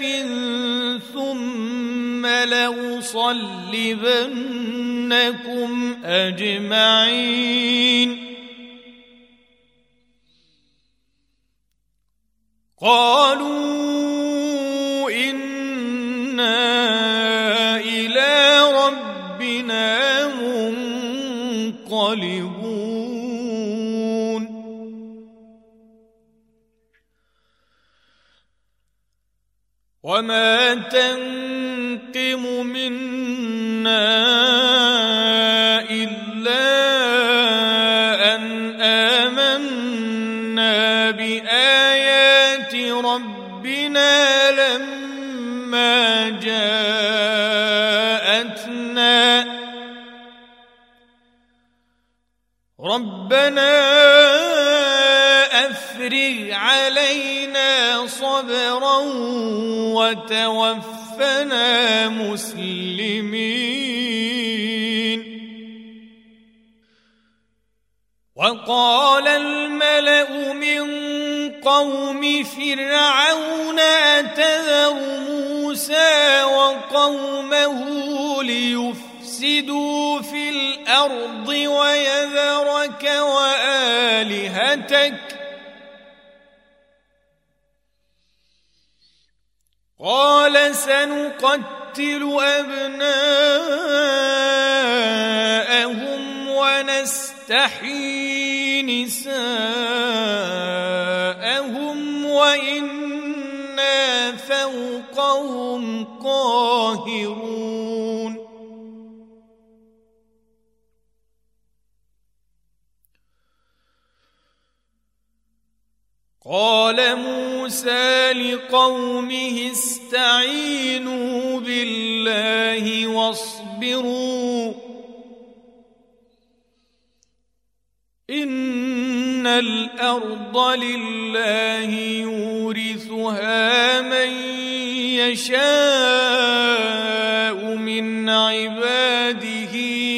ثم لأصلبنكم أجمعين قالوا إنا إلى ربنا منقلبون وما تنقم منا إلا أن آمنا بآيات ربنا لما جاءتنا ربنا أفرغ علينا صبرا وتوفنا مسلمين وقال الملأ من قوم فرعون أتذر موسى وقومه ليفسدوا في الأرض ونقتل أبناءهم ونستحيي نساءهم وإنا فوقهم قاهرون قال موسى لقومه استعينوا بالله واصبروا إن الأرض لله يورثها من يشاء من عباده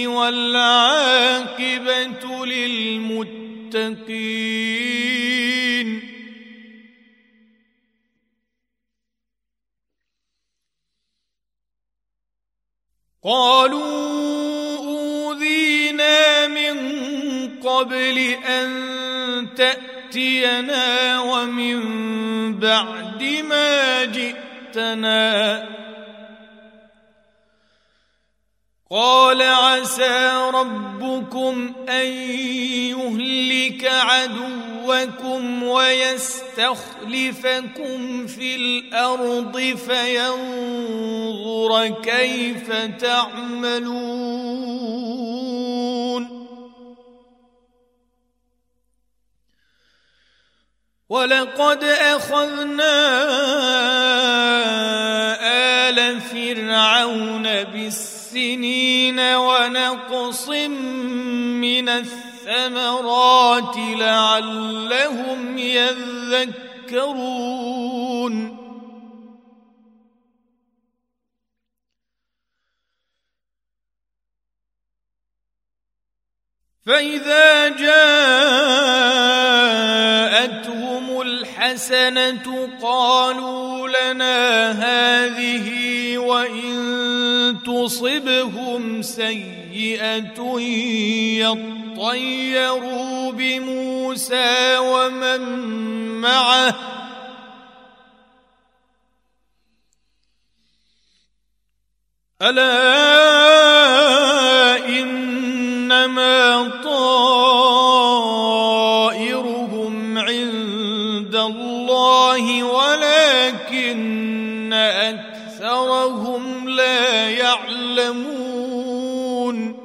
والعاقبة للمتقين قالوا أوذينا من قبل أن تأتينا ومن بعد ما جئتنا قال عسى ربكم أن يهلك عدوكم ويستخلفكم في الأرض فينظر كيف تعملون ولقد أخذنا آل فرعون بالسنين ونقص من الثمرات لعلهم يذكرون فإذا جاءتهم الحسنة قالوا لنا هذه وإن تصبهم سيئة يطيروا بموسى ومن معه ألا إنما طائرهم عند الله ولكن أكثرهم لا يعلمون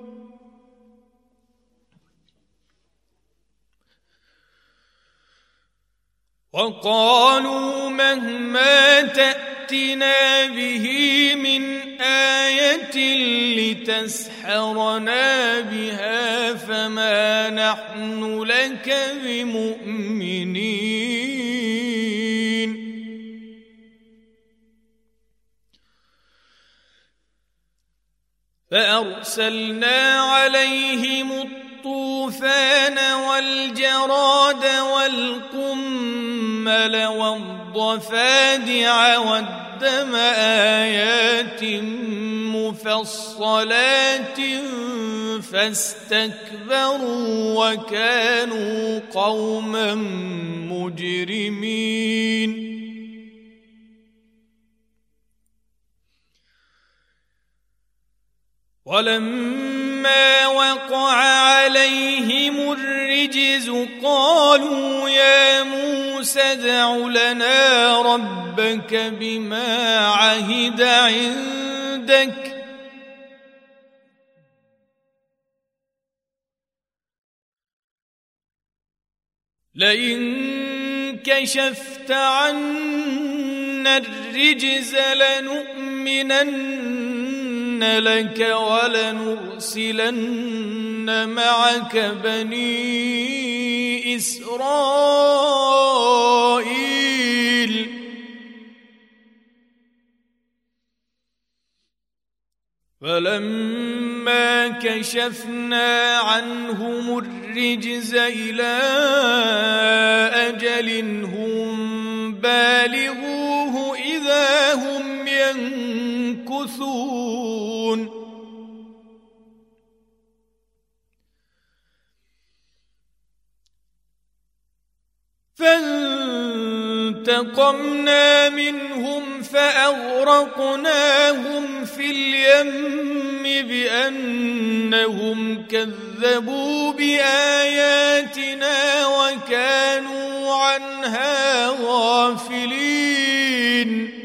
وقالوا مهما تأتنا به من آية لتسحرنا بها فما نحن لك بمؤمنين فأرسلنا عليهم الطوفان والجراد والقمل والضفادع والدم آيات مفصلات فاستكبروا وكانوا قوما مجرمين ولما وقع عليهم الرجز قالوا يا موسى ادع لنا ربك بما عهد عندك لئن كشفت عنا الرجز لنؤمنن لك ولنرسلن معك بني إسرائيل فلما كشفنا عنهم الرجز إلى أجل هم بالغوه إذا هم ينكثون فانتقمنا منهم فأغرقناهم في اليم بأنهم كذبوا بآياتنا وكانوا عنها غافلين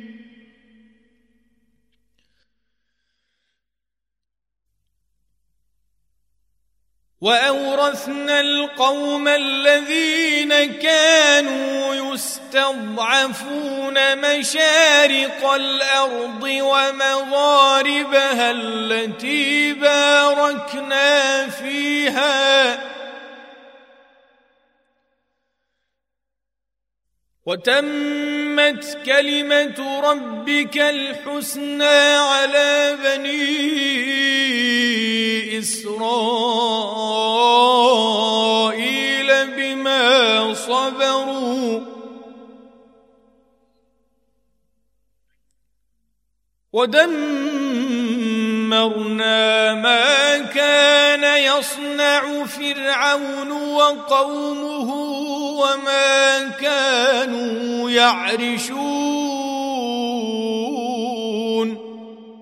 وأورثنا القوم الذين كانوا يستضعفون مشارق الأرض ومغاربها التي باركنا فيها وتمت كلمة ربك الحسنى على بني إسرائيل بما صبروا ودمرنا ما كان يصنع فرعون وقومه وما كانوا يعرشون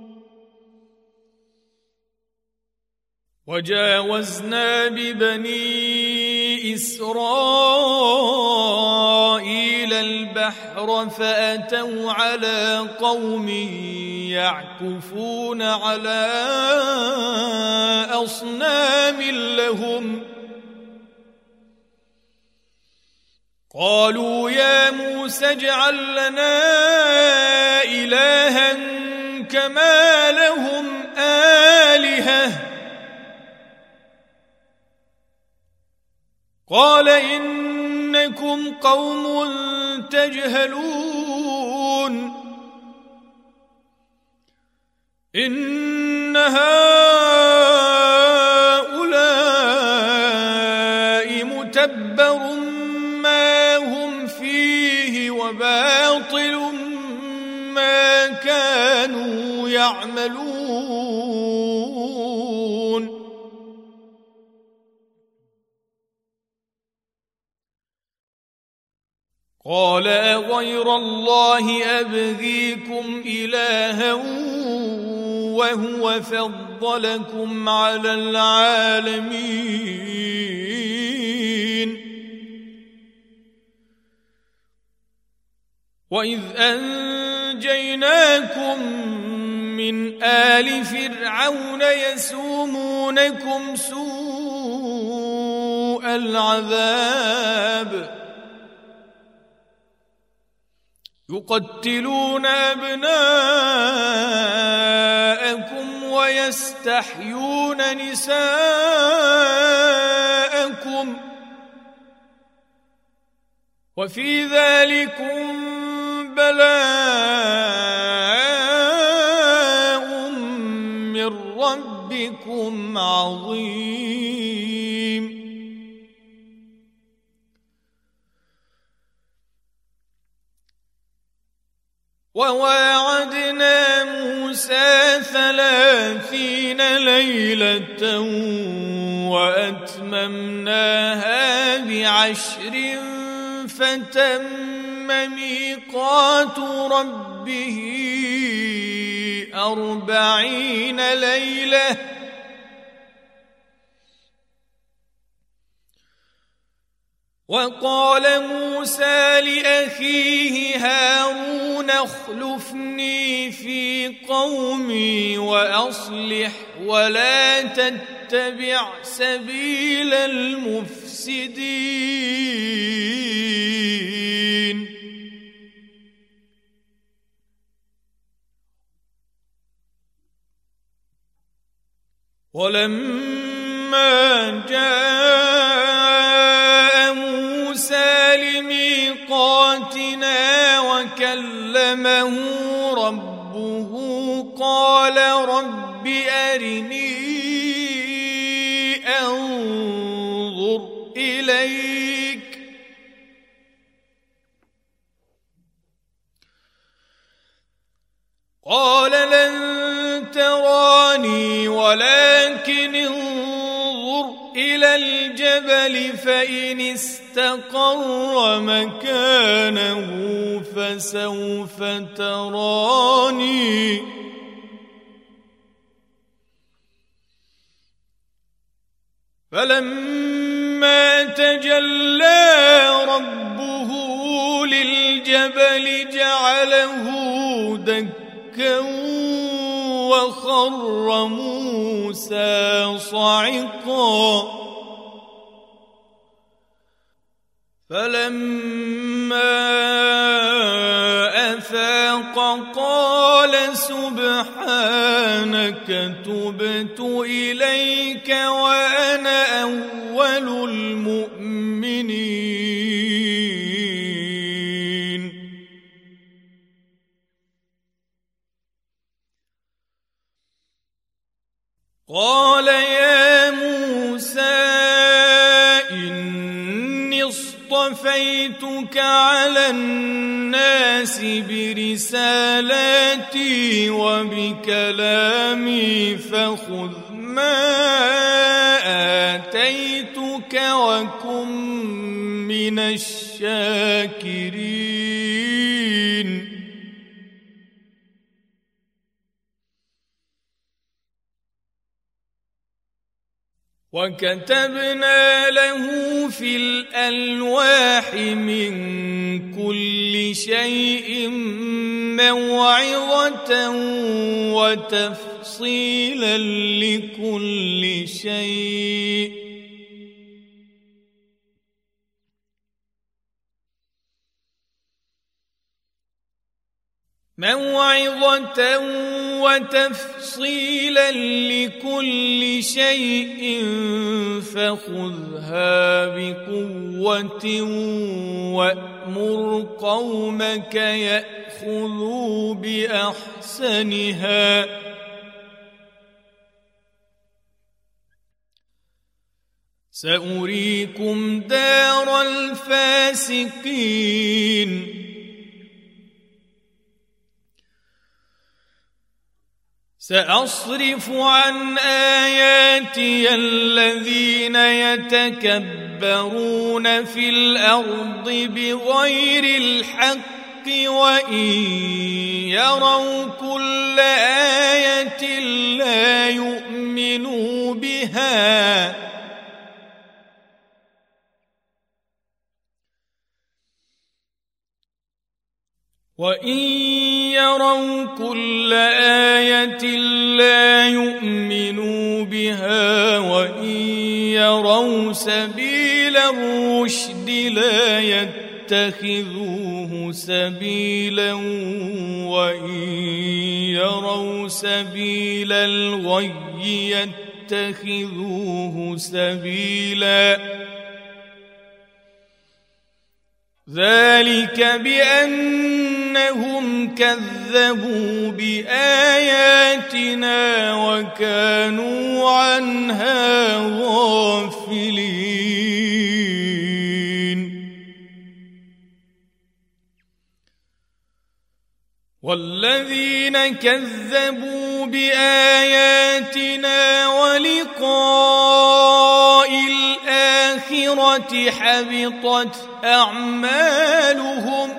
وجاوزنا ببني إسرائيل البحر فأتوا على قوم يعكفون على أصنام لهم قالوا يا موسى اجعل لنا إلها كما لهم آلهة قال إنكم قوم تجهلون إن هؤلاء متبر ما هم فيه وباطل ما كانوا يعملون قال أغير الله أبغيكم إلها وهو فضلكم على العالمين وإذ أنجيناكم من آل فرعون يسومونكم سوء العذاب يقتلون أبناءكم ويستحيون نساءكم وفي ذلكم بلاء من ربكم عظيم وواعدنا موسى 30 ليلة وأتممناها ب10 فتم ميقات ربه 40 ليلة وقال موسى لأخيه هارون اخلفني في قومي وأصلح ولا تتبع سبيل المفسدين ولما جاء موسى لميقاتنا وكلمه ربه قال رب أرني أنظر إليك قال لن تراني ولكن انظر إلى الجبل فإن استقر استقر مكانه فسوف تراني فلما تجلى ربه للجبل جعله دكا وخر موسى صعقا فلما أفاق قال سبحانك تبت إليك وأنا أول المؤمنين قال يا موسى اصطفيتك على الناس برسالاتي وبكلامي فخذ ما آتيتك وكن من الشاكرين وكتبنا له في الألواح من كل شيء موعظة وتفصيلا لكل شيء فخذها بقوة وأمر قومك يأخذوا بأحسنها سأريكم دار الفاسقين سأصرف عن آياتي الذين يتكبرون في الأرض بغير الحق وإن يروا كل آية لا يؤمنوا بها وإن يروا كل آية لا يؤمنوا بها وإن يروا سبيل الرشد لا يتخذوه سبيلا وإن يروا سبيل الغي يتخذوه سبيلا ذلك بأنهم كذبوا بآياتنا وكانوا عنها غافلين والذين كذبوا بآياتنا ولقاء الآخرة حبطت أعمالهم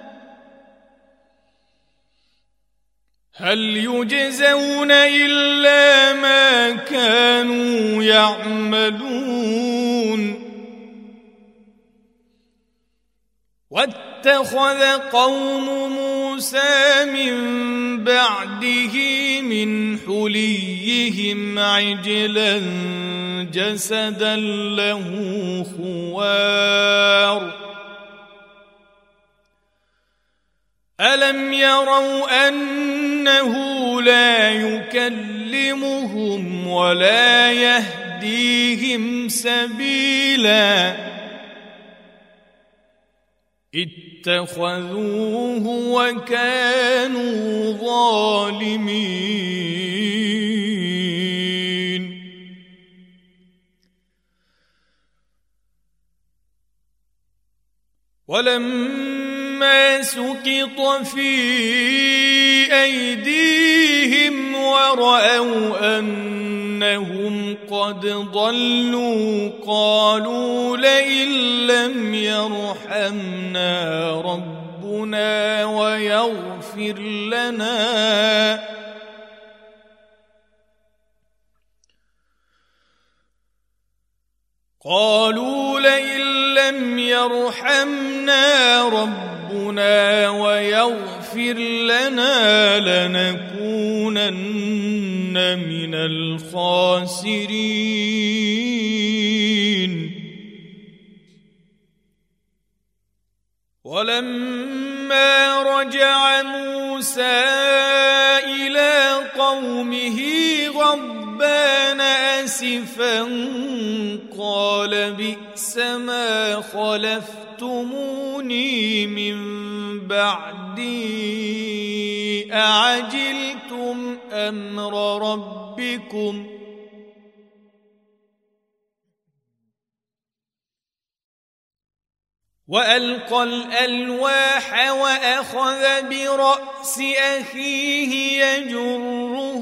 هل يجزون إلا ما كانوا يعملون واتخذ قوم موسى من بعده من حليهم عجلا جسدا له خوار ألم يروا أنه لا يكلمهم ولا يهديهم سبيلا اتخذوه وكانوا ظالمين ولما سقط في أيديهم ورأوا أنهم قد ضلوا قالوا لئن لم يرحمنا ربنا ويغفر لنا لنكونن من الخاسرين. ولما رجع موسى إلى قومه غضبان أسفا قال بئس ما خلفتموني من بعدي أعجلتم أمر ربكم وألقى الألواح وأخذ برأس أخيه يجره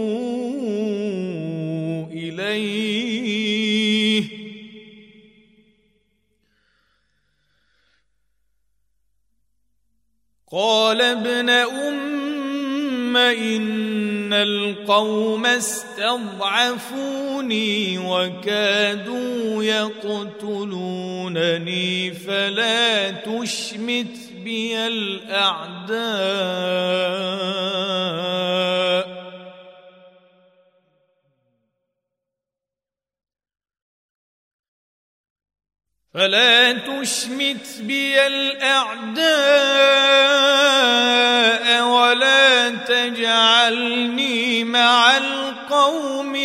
إليه قال ابن أم إن القوم استضعفوني وكادوا يقتلونني فلا تشمت بي الأعداء ولا تجعلني مع القوم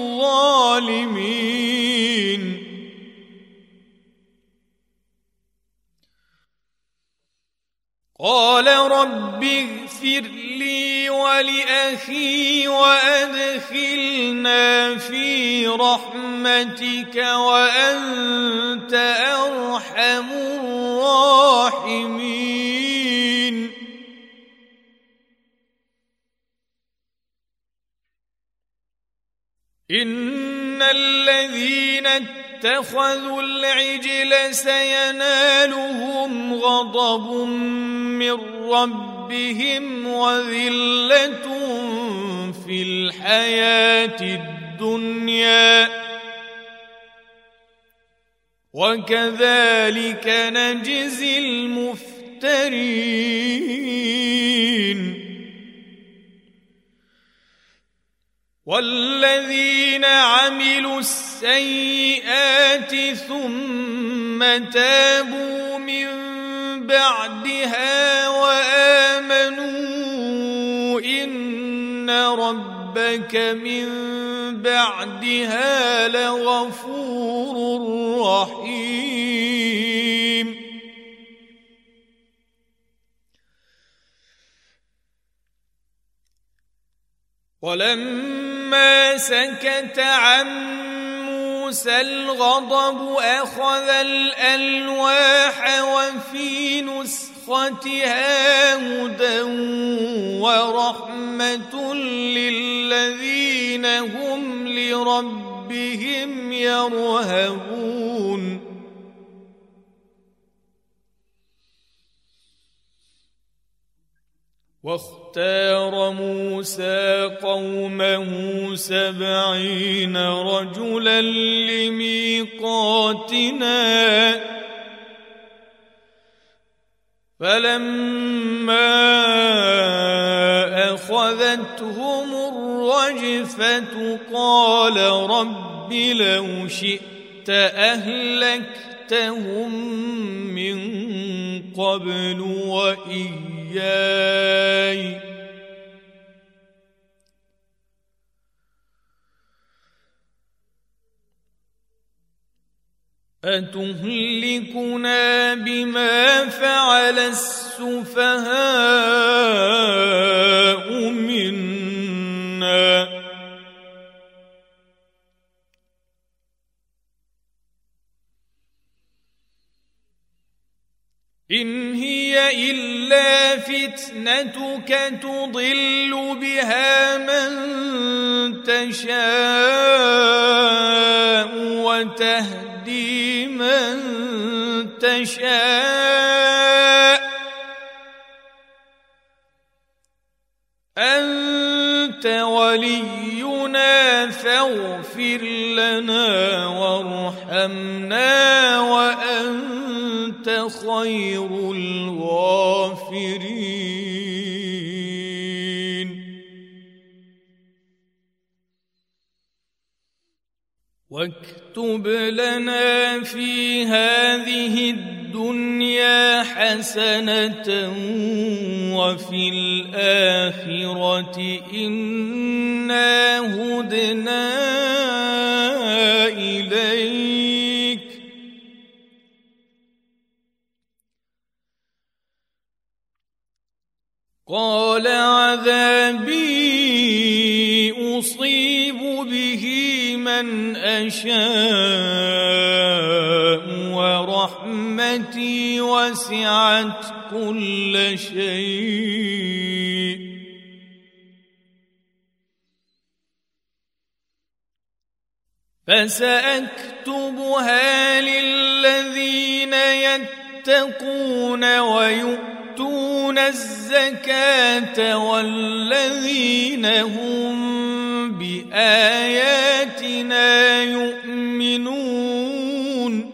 الظالمين. قال رب اغفر لي ولأخي وأدخلنا في رحمتك وأنت أرحم الراحمين. إن الذين اتخذوا العجل سينالهم غضب من ربهم وذلة في الحياة الدنيا وكذلك نجزي المفترين. والذين عملوا السيئات ثم تابوا من بعدها وآمنوا إن ربك من بعدها لغفور رحيم. ولما سكت عن موسى الغضب أخذ الألواح وفي نسختها هدى ورحمة للذين هم لربهم يرهبون. واختار موسى قومه 70 رجلا لميقاتنا فلما أخذتهم الرجفة قال رب لو شئت أهلكتهم من قبل وإياي أتهلكنا بما فعل السفهاء منا إن هي إلا فتنتك تضل بها من تشاء وتهدي من تشاء أنت ولينا فاغفر لنا وارحمنا وأنت خير الغافرين. واكتب لنا في هذه الدنيا حسنة وفي الآخرة إنا هدنا إليك قال عذابي أصيب به من أشاء ورحمتي وسعت كل شيء فسأكتبها للذين يتقون ويؤتون الزكاة والذين هم بآياتنا يؤمنون.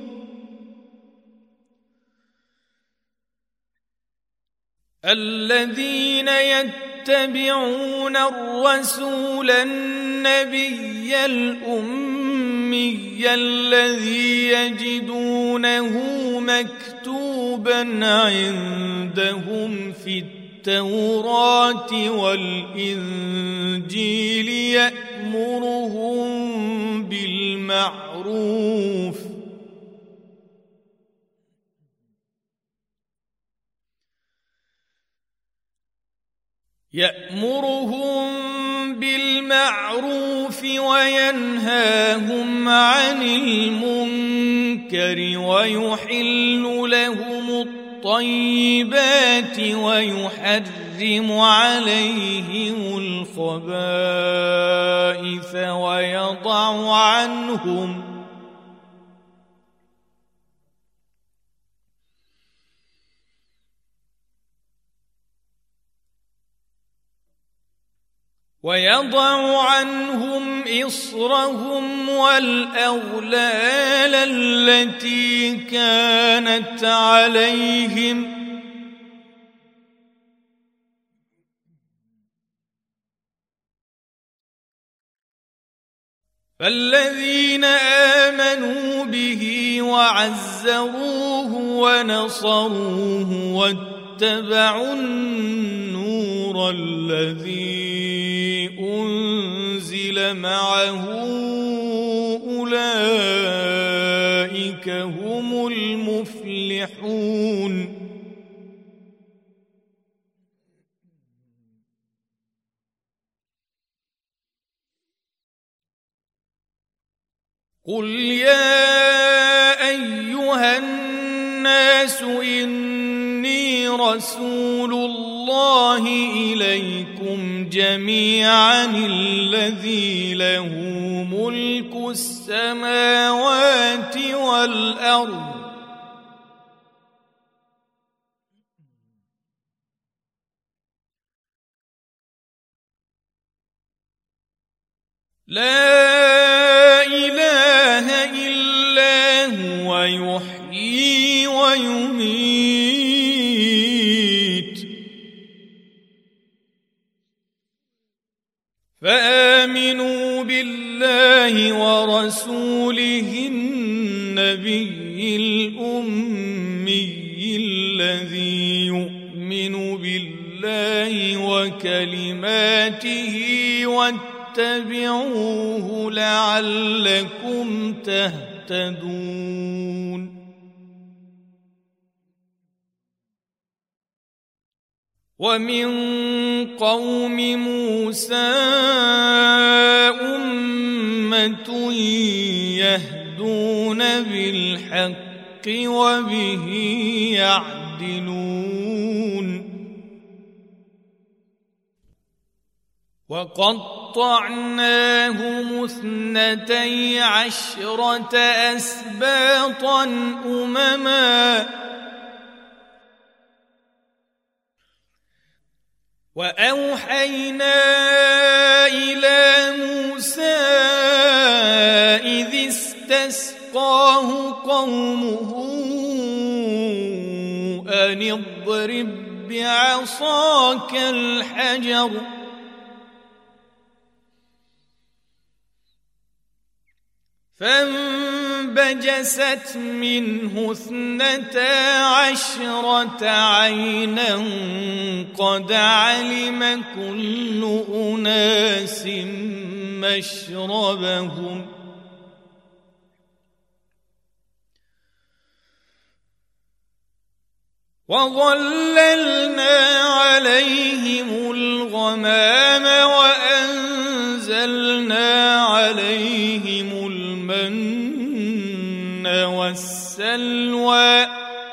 الذين يتبعون الرسول النبي الأمي الذي يجدونه مكتوبا عندهم في التوراة والإنجيل يأمرهم بالمعروف وينهاهم عن المنكر ويحل لهم الطيبات ويحرم عليهم الخبائث ويضع عنهم إصرهم والأغلال التي كانت عليهم فالذين آمنوا به وعزروه ونصروه واتبعوا النور الذي أنزل معه أولئك هم المفلحون. قل يا أيها الناس إني رسول الله إليكم جميعا الذي له ملك السماوات والأرض لا إله إلا هو يحيي ويميت فآمنوا بالله ورسوله النبي الأمي الذي يؤمن بالله وكلماته واتبعوه لعلكم تهتدون. ومن قوم موسى أمة يهدون بالحق وبه يعدلون. وقد وقطعناهم 12 أسباطا أمما وأوحينا إلى موسى إذ استسقاه قومه أن اضرب بعصاك الحجر فانبجست منه 12 عينا قد علم كل أناس مشربهم وظللنا عليهم الغمام وأنزلنا عليهم المن والسلوى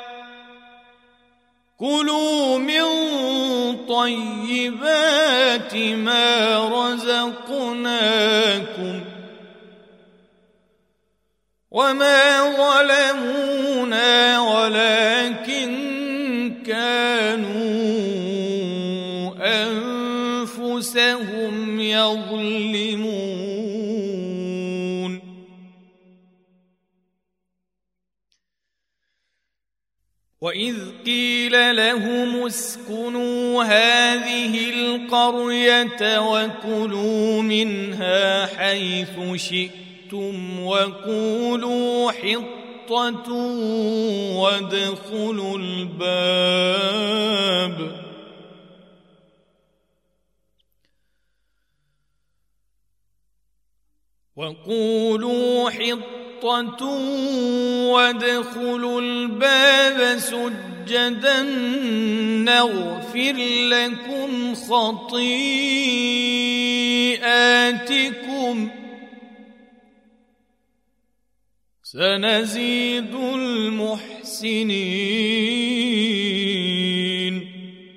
كلوا من طيبات ما رزقناكم وما ظلمونا ولكن كانوا أنفسهم يظلمون وإذ قيل لهم اسكنوا هذه القرية وكلوا منها حيث شئتم وقولوا حطة وادخلوا الباب سجدا نغفر لكم خطيئاتكم سنزيد المحسنين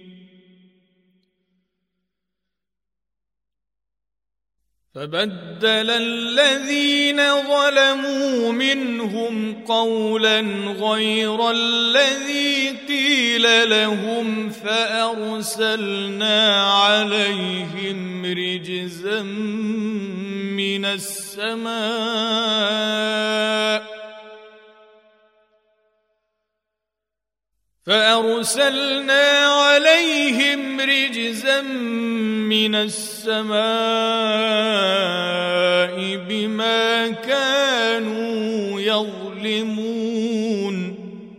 فبدل الذين ظلموا منهم قولا غير الذي قيل لهم فأرسلنا عليهم رجزا من السماء بما كانوا يظلمون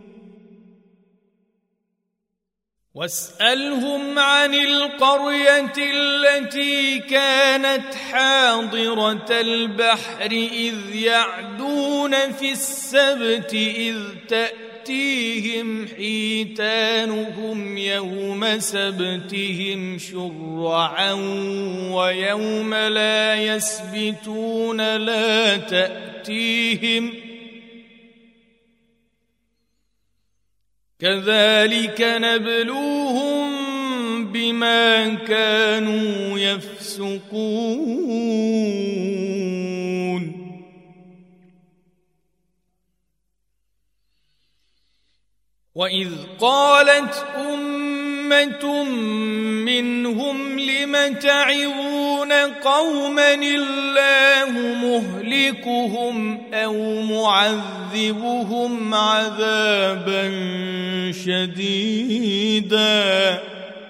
واسألهم عن القرية التي كانت حاضرة البحر إذ يعدون في السبت إذ تأتيهم حيتانهم يوم سبتهم شرعا ويوم لا يسبتون لا تأتيهم كذلك نبلوهم بما كانوا يفسقون وإذ قالت أمة منهم لم تعظون قوما الله مهلكهم أو معذبهم عذابا شديدا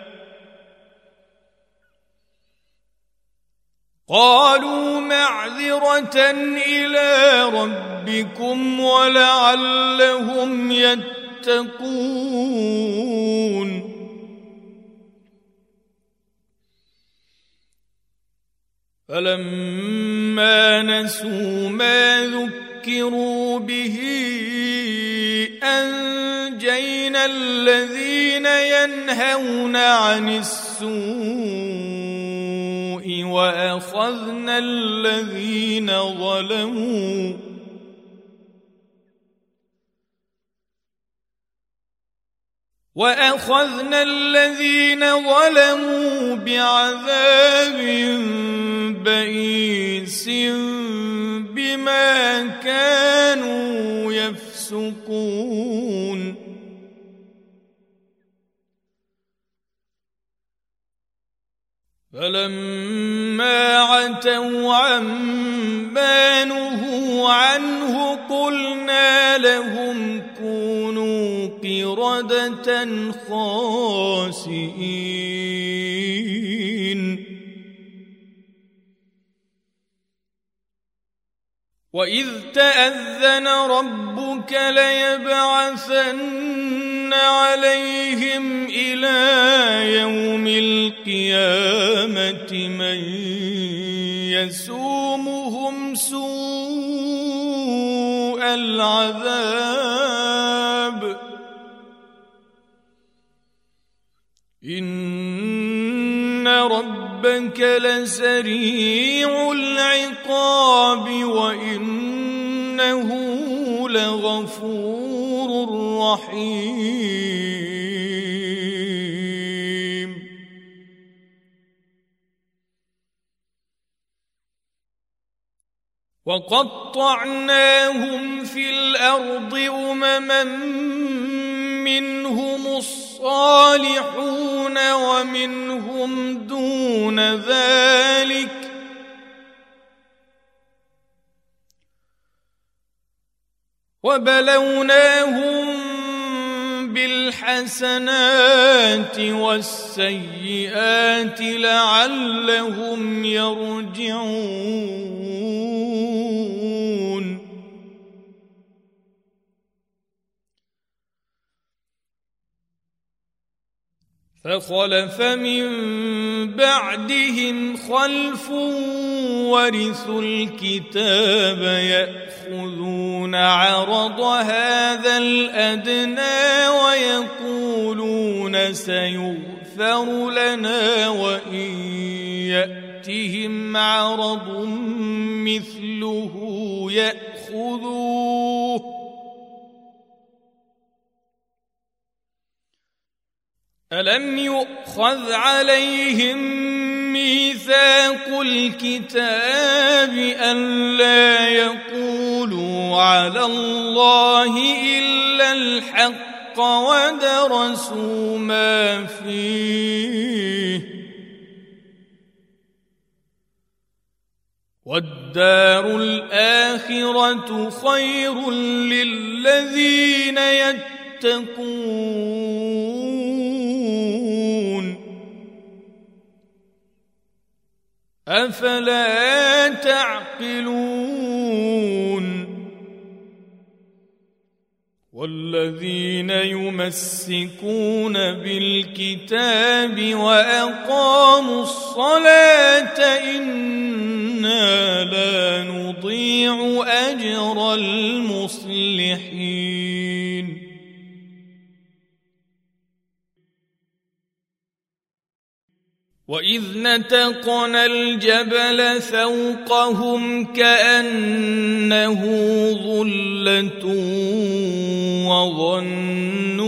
قالوا معذرة إلى ربكم ولعلهم يتقون فلما نسوا ما ذكروا به أنجينا الذين ينهون عن السوء وأخذنا الذين ظلموا بعذاب بئيس بما كانوا يفسقون فلما عتوا عما نهوا عنه قلنا لهم كونوا قردة خاسئين وإذ تأذن ربك ليبعثن عليهم إلى يوم القيامة من يسومهم سوء العذاب إن ربك لسريع العقاب وإنه لغفور رحيم وقطعناهم في الأرض أمما منهم الصالحون ومنهم دون ذلك وبلوناهم بالحسنات والسيئات لعلهم يرجعون فخلف من بعدهم خلف ورثوا الكتاب يأخذون عرض هذا الأدنى ويقولون سيغفر لنا وإن يأتهم عرض مثله يأخذوه ألم يؤخذ عليهم ميثاق الكتاب ألا يقولوا على الله إلا الحق ودرسوا ما فيه والدار الآخرة خير للذين يتقون أفلا تعقلون والذين يمسكون بالكتاب وأقاموا الصلاة إنا لا نضيع أجر المصلحين وإذ نتقنا الجبل فوقهم كأنه ظلة وظنوا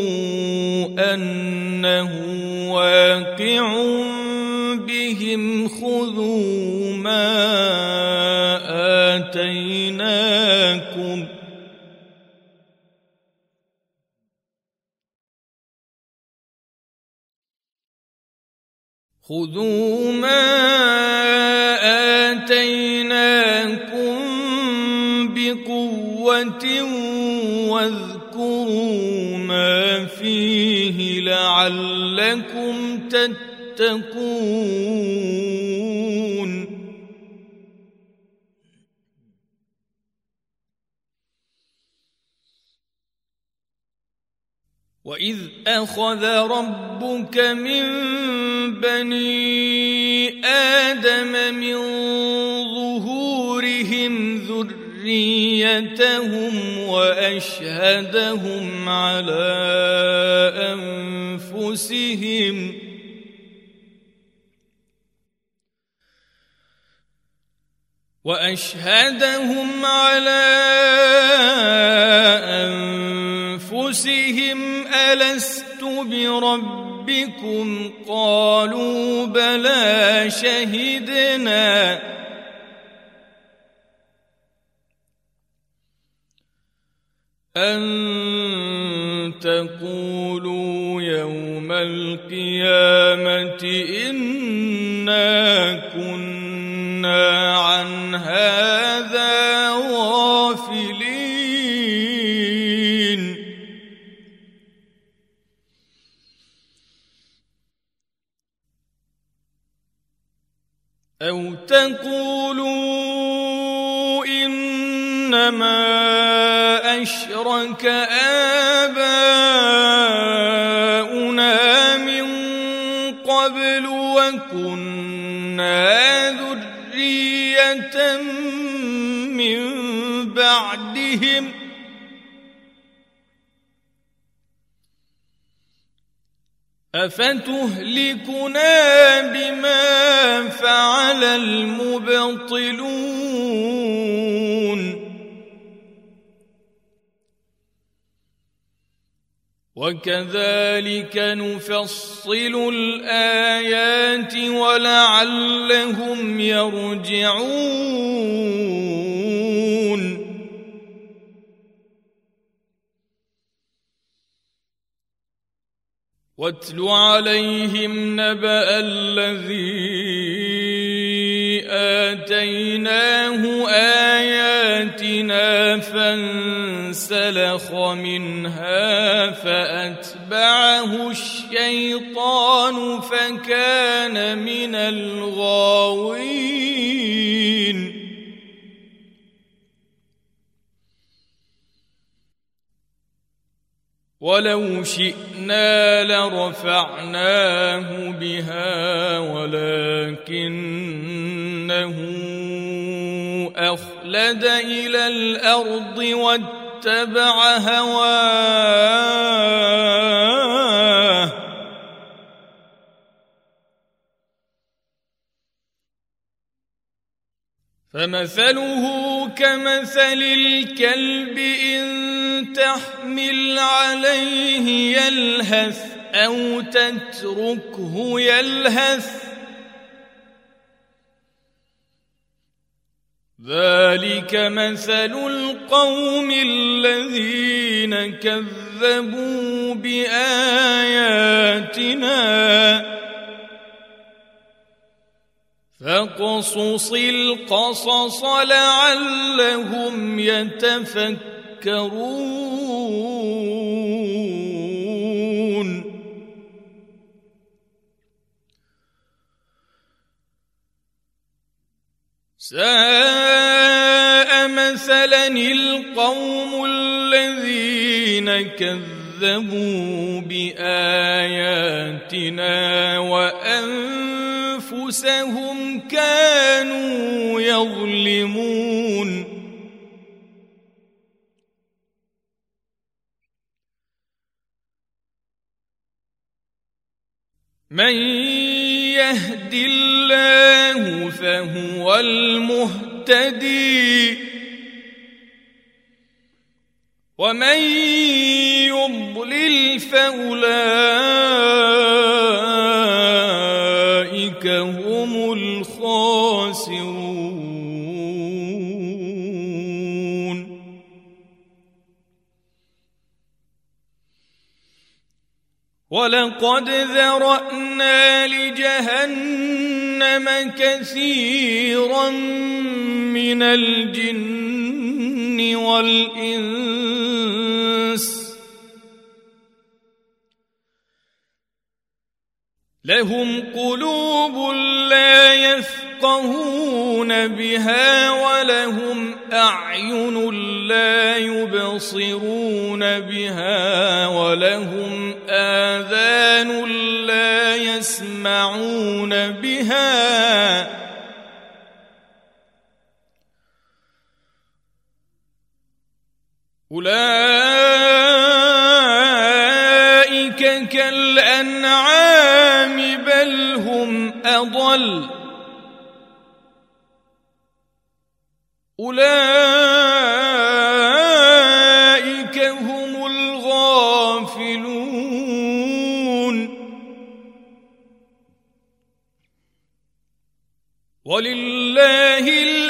أنه واقع بهم خذوا ما آتيناكم خذوا ما آتيناكم بقوة واذكروا ما فيه لعلكم تتقون وإذ أخذ ربك من بني آدم من ظهورهم ذريتهم وأشهدهم على أنفسهم ألست بربكم بربكم قالوا بلى شهدنا أن تقولوا يوم القيامة إنا كنا عن هذا غافلين أو تقولوا إنما أشرك آباؤنا من قبل وكنا ذرية من بعدهم أفتهلكنا بما فعل المبطلون وكذلك نفصل الآيات ولعلهم يرجعون واتل عليهم نبأ الذي آتيناه آياتنا فانسلخ منها فأتبعه الشيطان فكان من الغاوين ولو شئنا لرفعناه بها ولكنه أخلد إلى الأرض واتبع هواه فمثله كمثل الكلب إن تحمل عليه يلهث أو تتركه يلهث ذلك مثل القوم الذين كذبوا بآياتنا فاقصص القصص لعلهم يتفكرون ساء مثلا القوم الذين كذبوا بآياتنا وأنفسهم كانوا يظلمون من يهد الله فهو المهتدي ومن يضلل فأولئك هم الخاسرون ولقد ذرأنا لجهنم كثيرا من الجن والإنس لهم قلوب لا يفقهون بها ولهم أعين لا يبصرون بها ولهم آذان لا يسمعون بها أولئك كالأنعام بل هم أضل أولئك هم الغافلون ولله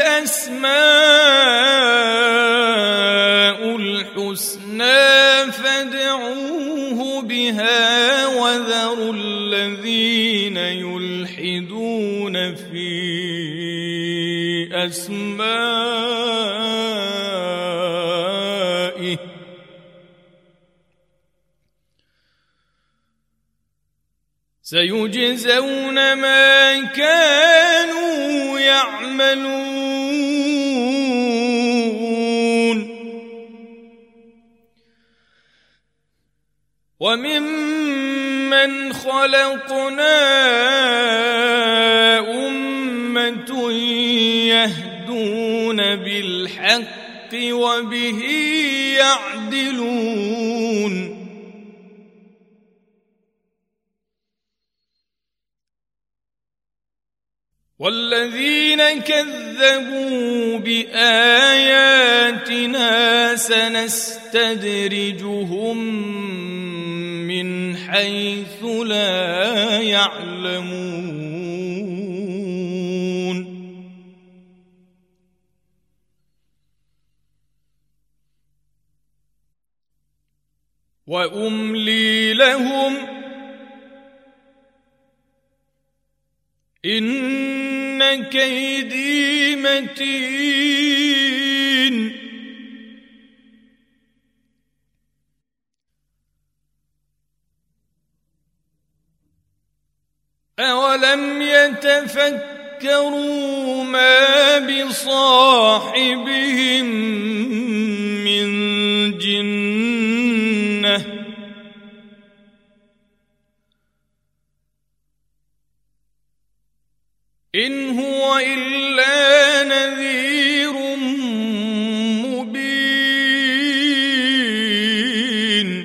الأسماء الحسنى فادعوه بها وذروا الذين يلحدون في أسمائه سيجزون ما كانوا يعملون وممن خلقنا أمة يهدون بالحق وبه يعدلون والذين كذبوا بآياتنا سنستدرجهم من حيث لا يعلمون وأملي لهم إن كيدي متين أولم يتفكروا ما بصاحبهم من جنة إن هو إلا نذير مبين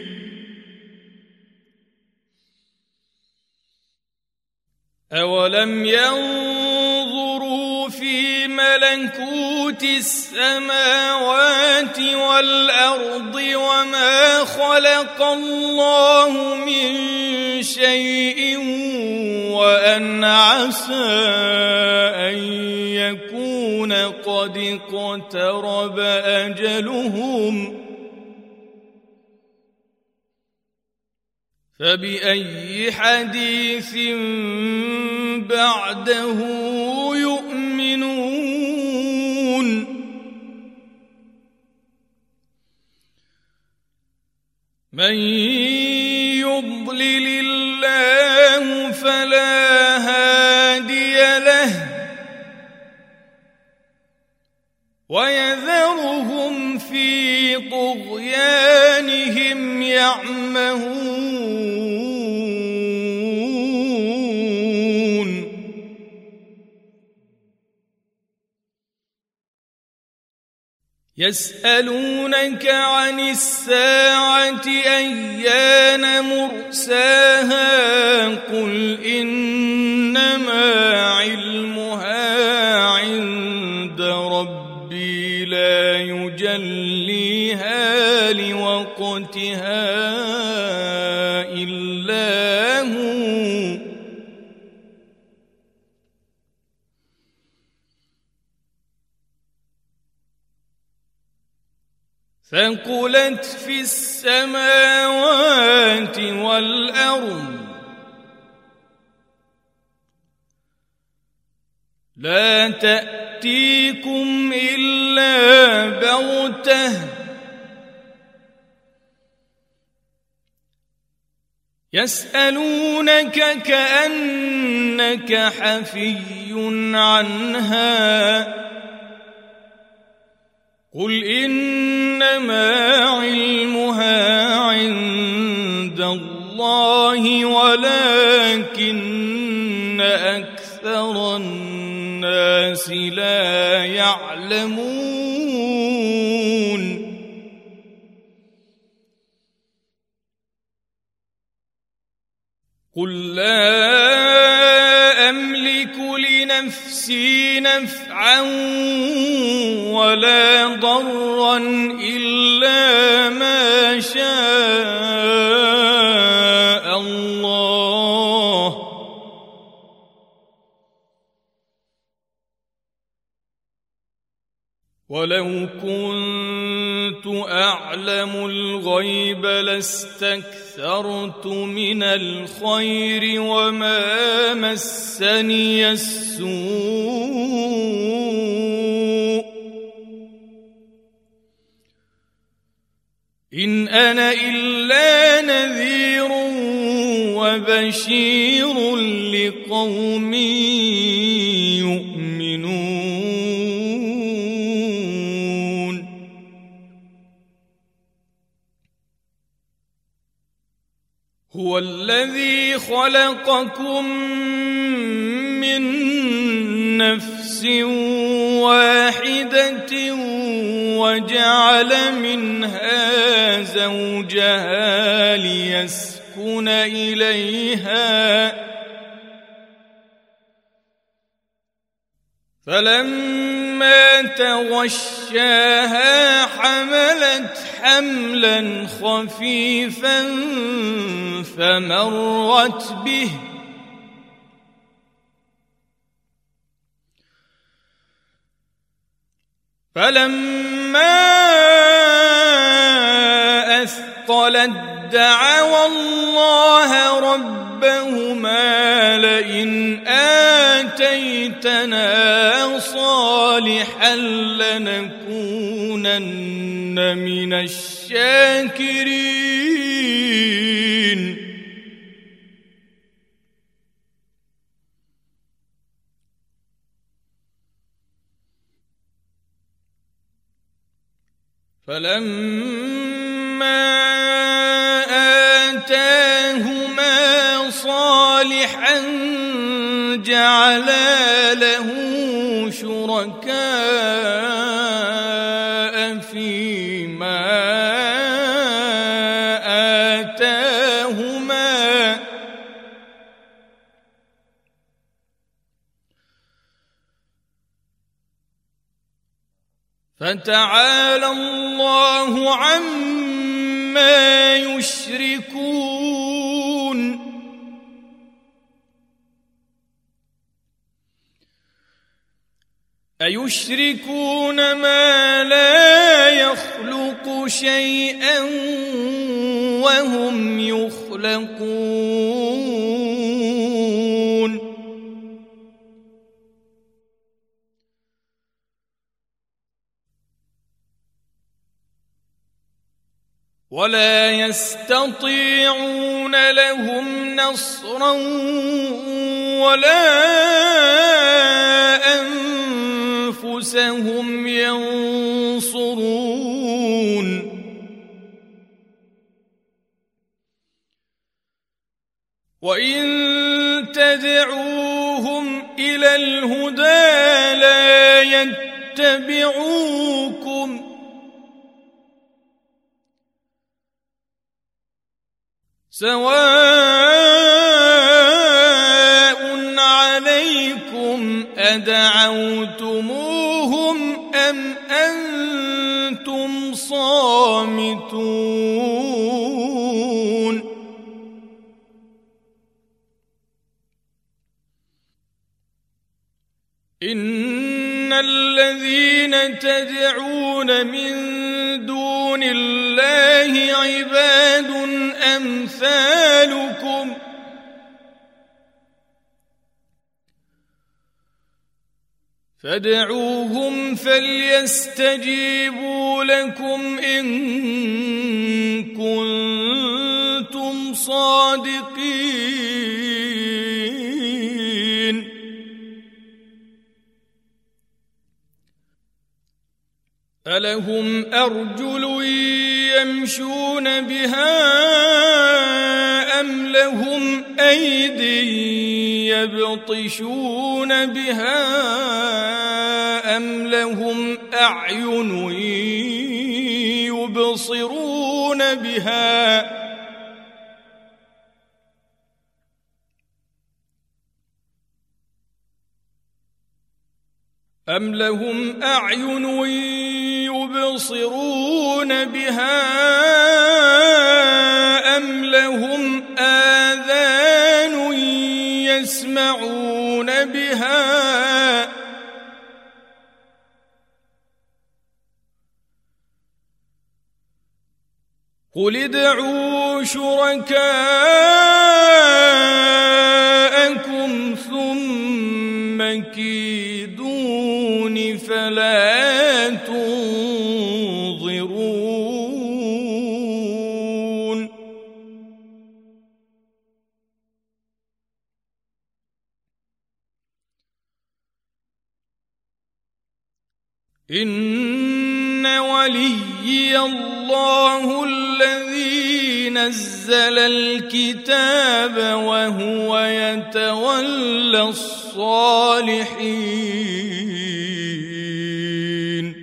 أولم ينظروا في ملكوت السماوات والأرض وما خلق الله من شيء وأن عسى أن يكون قد اقترب أجلهم فبأي حديث بعده يؤمنون من يضلل الله فلا هادي له ويذرهم في طغيانهم يعمهون يسألونك عن الساعة أيان مرساها قل إنما علمها عند ربي لا يجليها لوقتها إلا هو ثقلت في السماوات والأرض لا تأتيكم إلا بغتة يسألونك كأنك حفي عنها قل إنما علمها عند الله ولكن أكثر الناس لا يعلمون قل لا أملك لنفسي نفعا ولا ضرا إلا ما شاء الله ولو كنت أعلم الغيب لاستكثرت من الخير وما مسني السوء إن أنا إلا نذير وبشير لقوم يؤمنون. هو الذي خلقكم من نفس واحدة وجعل منها زوجها ليسكن إليها فلما تغشاها حملت حملا خفيفا فمرت به فلما أثقلت دعوا الله ربهما لئن آتيتنا صالحا لنكونن من الشاكرين. فلما آتاهما صالحا جعلا له شركاء فيما آتاهما فتعالى الله عما يشركون. أيشركون ما لا يخلق شيئا وهم يخلقون. ولا يستطيعون لهم نصرا ولا أنفسهم ينصرون. وإن تدعوهم إلى الهدى لا يتبعوكم سواء عليكم أدعوتموهم أم أنتم صامتون. إن الذين تدعون من دون الله عباد أمثالكم فادعوهم فليستجيبوا لكم إن كنتم صادقين. ألهم أرجل يمشون بها أم لهم أيدي يبطشون بها أم لهم أعين يبصرون بها أم لهم أعين يبصرون بها أم لهم آذان يسمعون بها قل ادعوا شركاءكم ثم كيدون فلا تنظرون إن وليي الله الذي نزل الكتاب وهو يتولى الصالحين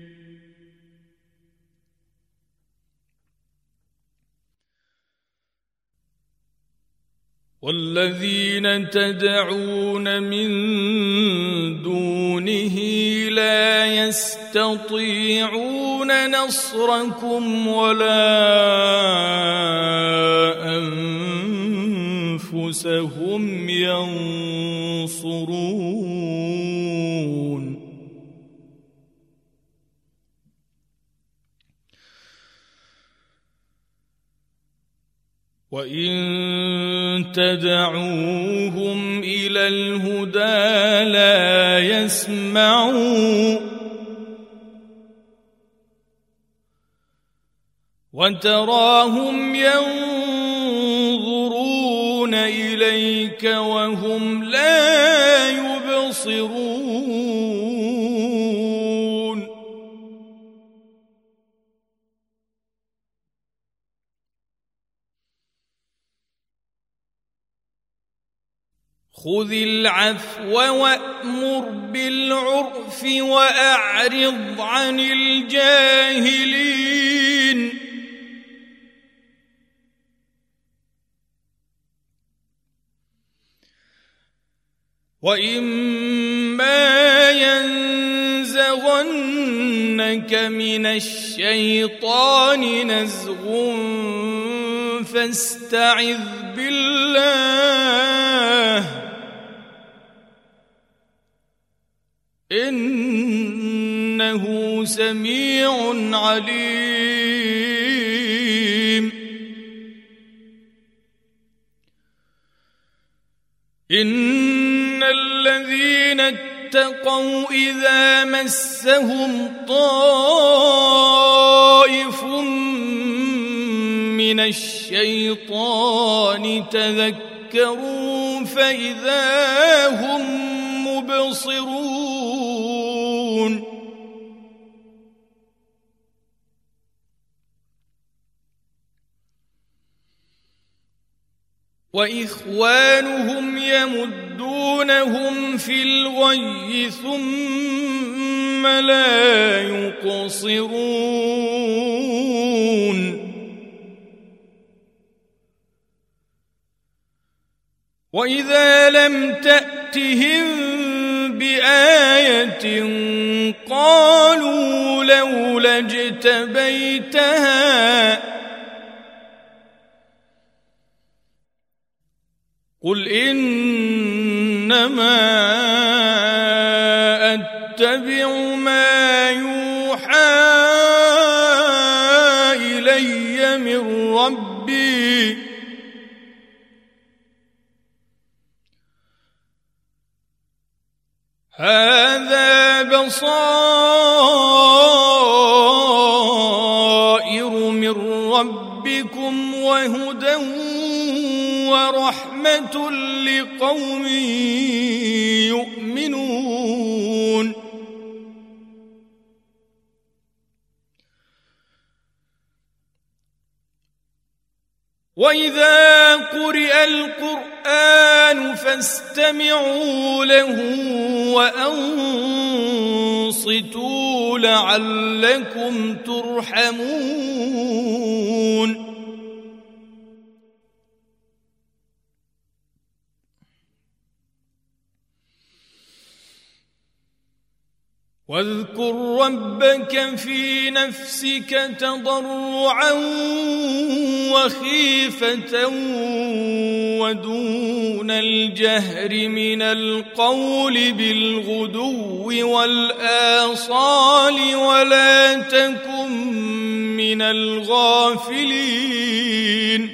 والذين تدعون من دونه لا يستطيعون نصركم ولا أنفسهم ينصرون وإن تدعوهم إلى الهدى لا يسمعوا وتراهم ينظرون إليك وهم لا يبصرون خذ العفو وأمر بالعرف وأعرض عن الجاهلين وإما ينزغنك من الشيطان نزغ فاستعذ بالله إنه سميع عليم إن الذين اتقوا إذا مسهم طائف من الشيطان تذكروا فإذا هم مبصرون وإخوانهم يمدونهم في الغي ثم لا يقصرون وإذا لم تأتهم بآية قالوا لولا اجتبيتها قل إنما أتبع ما يوحى إلي من ربي هذا بصائر من ربكم وهدى ورحمة لقوم يؤمنون وإذا قرئ القرآن فاستمعوا له وأنصتوا لعلكم ترحمون واذكر ربك في نفسك تضرعا وخيفة ودون الجهر من القول بالغدو والآصال ولا تكن من من الغافلين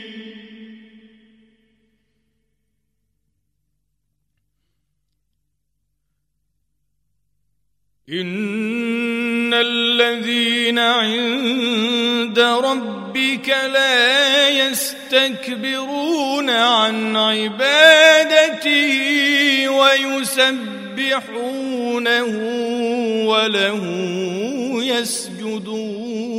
إن الذين عند ربك لا يستكبرون عن عبادته ويسبحونه وله يسجدون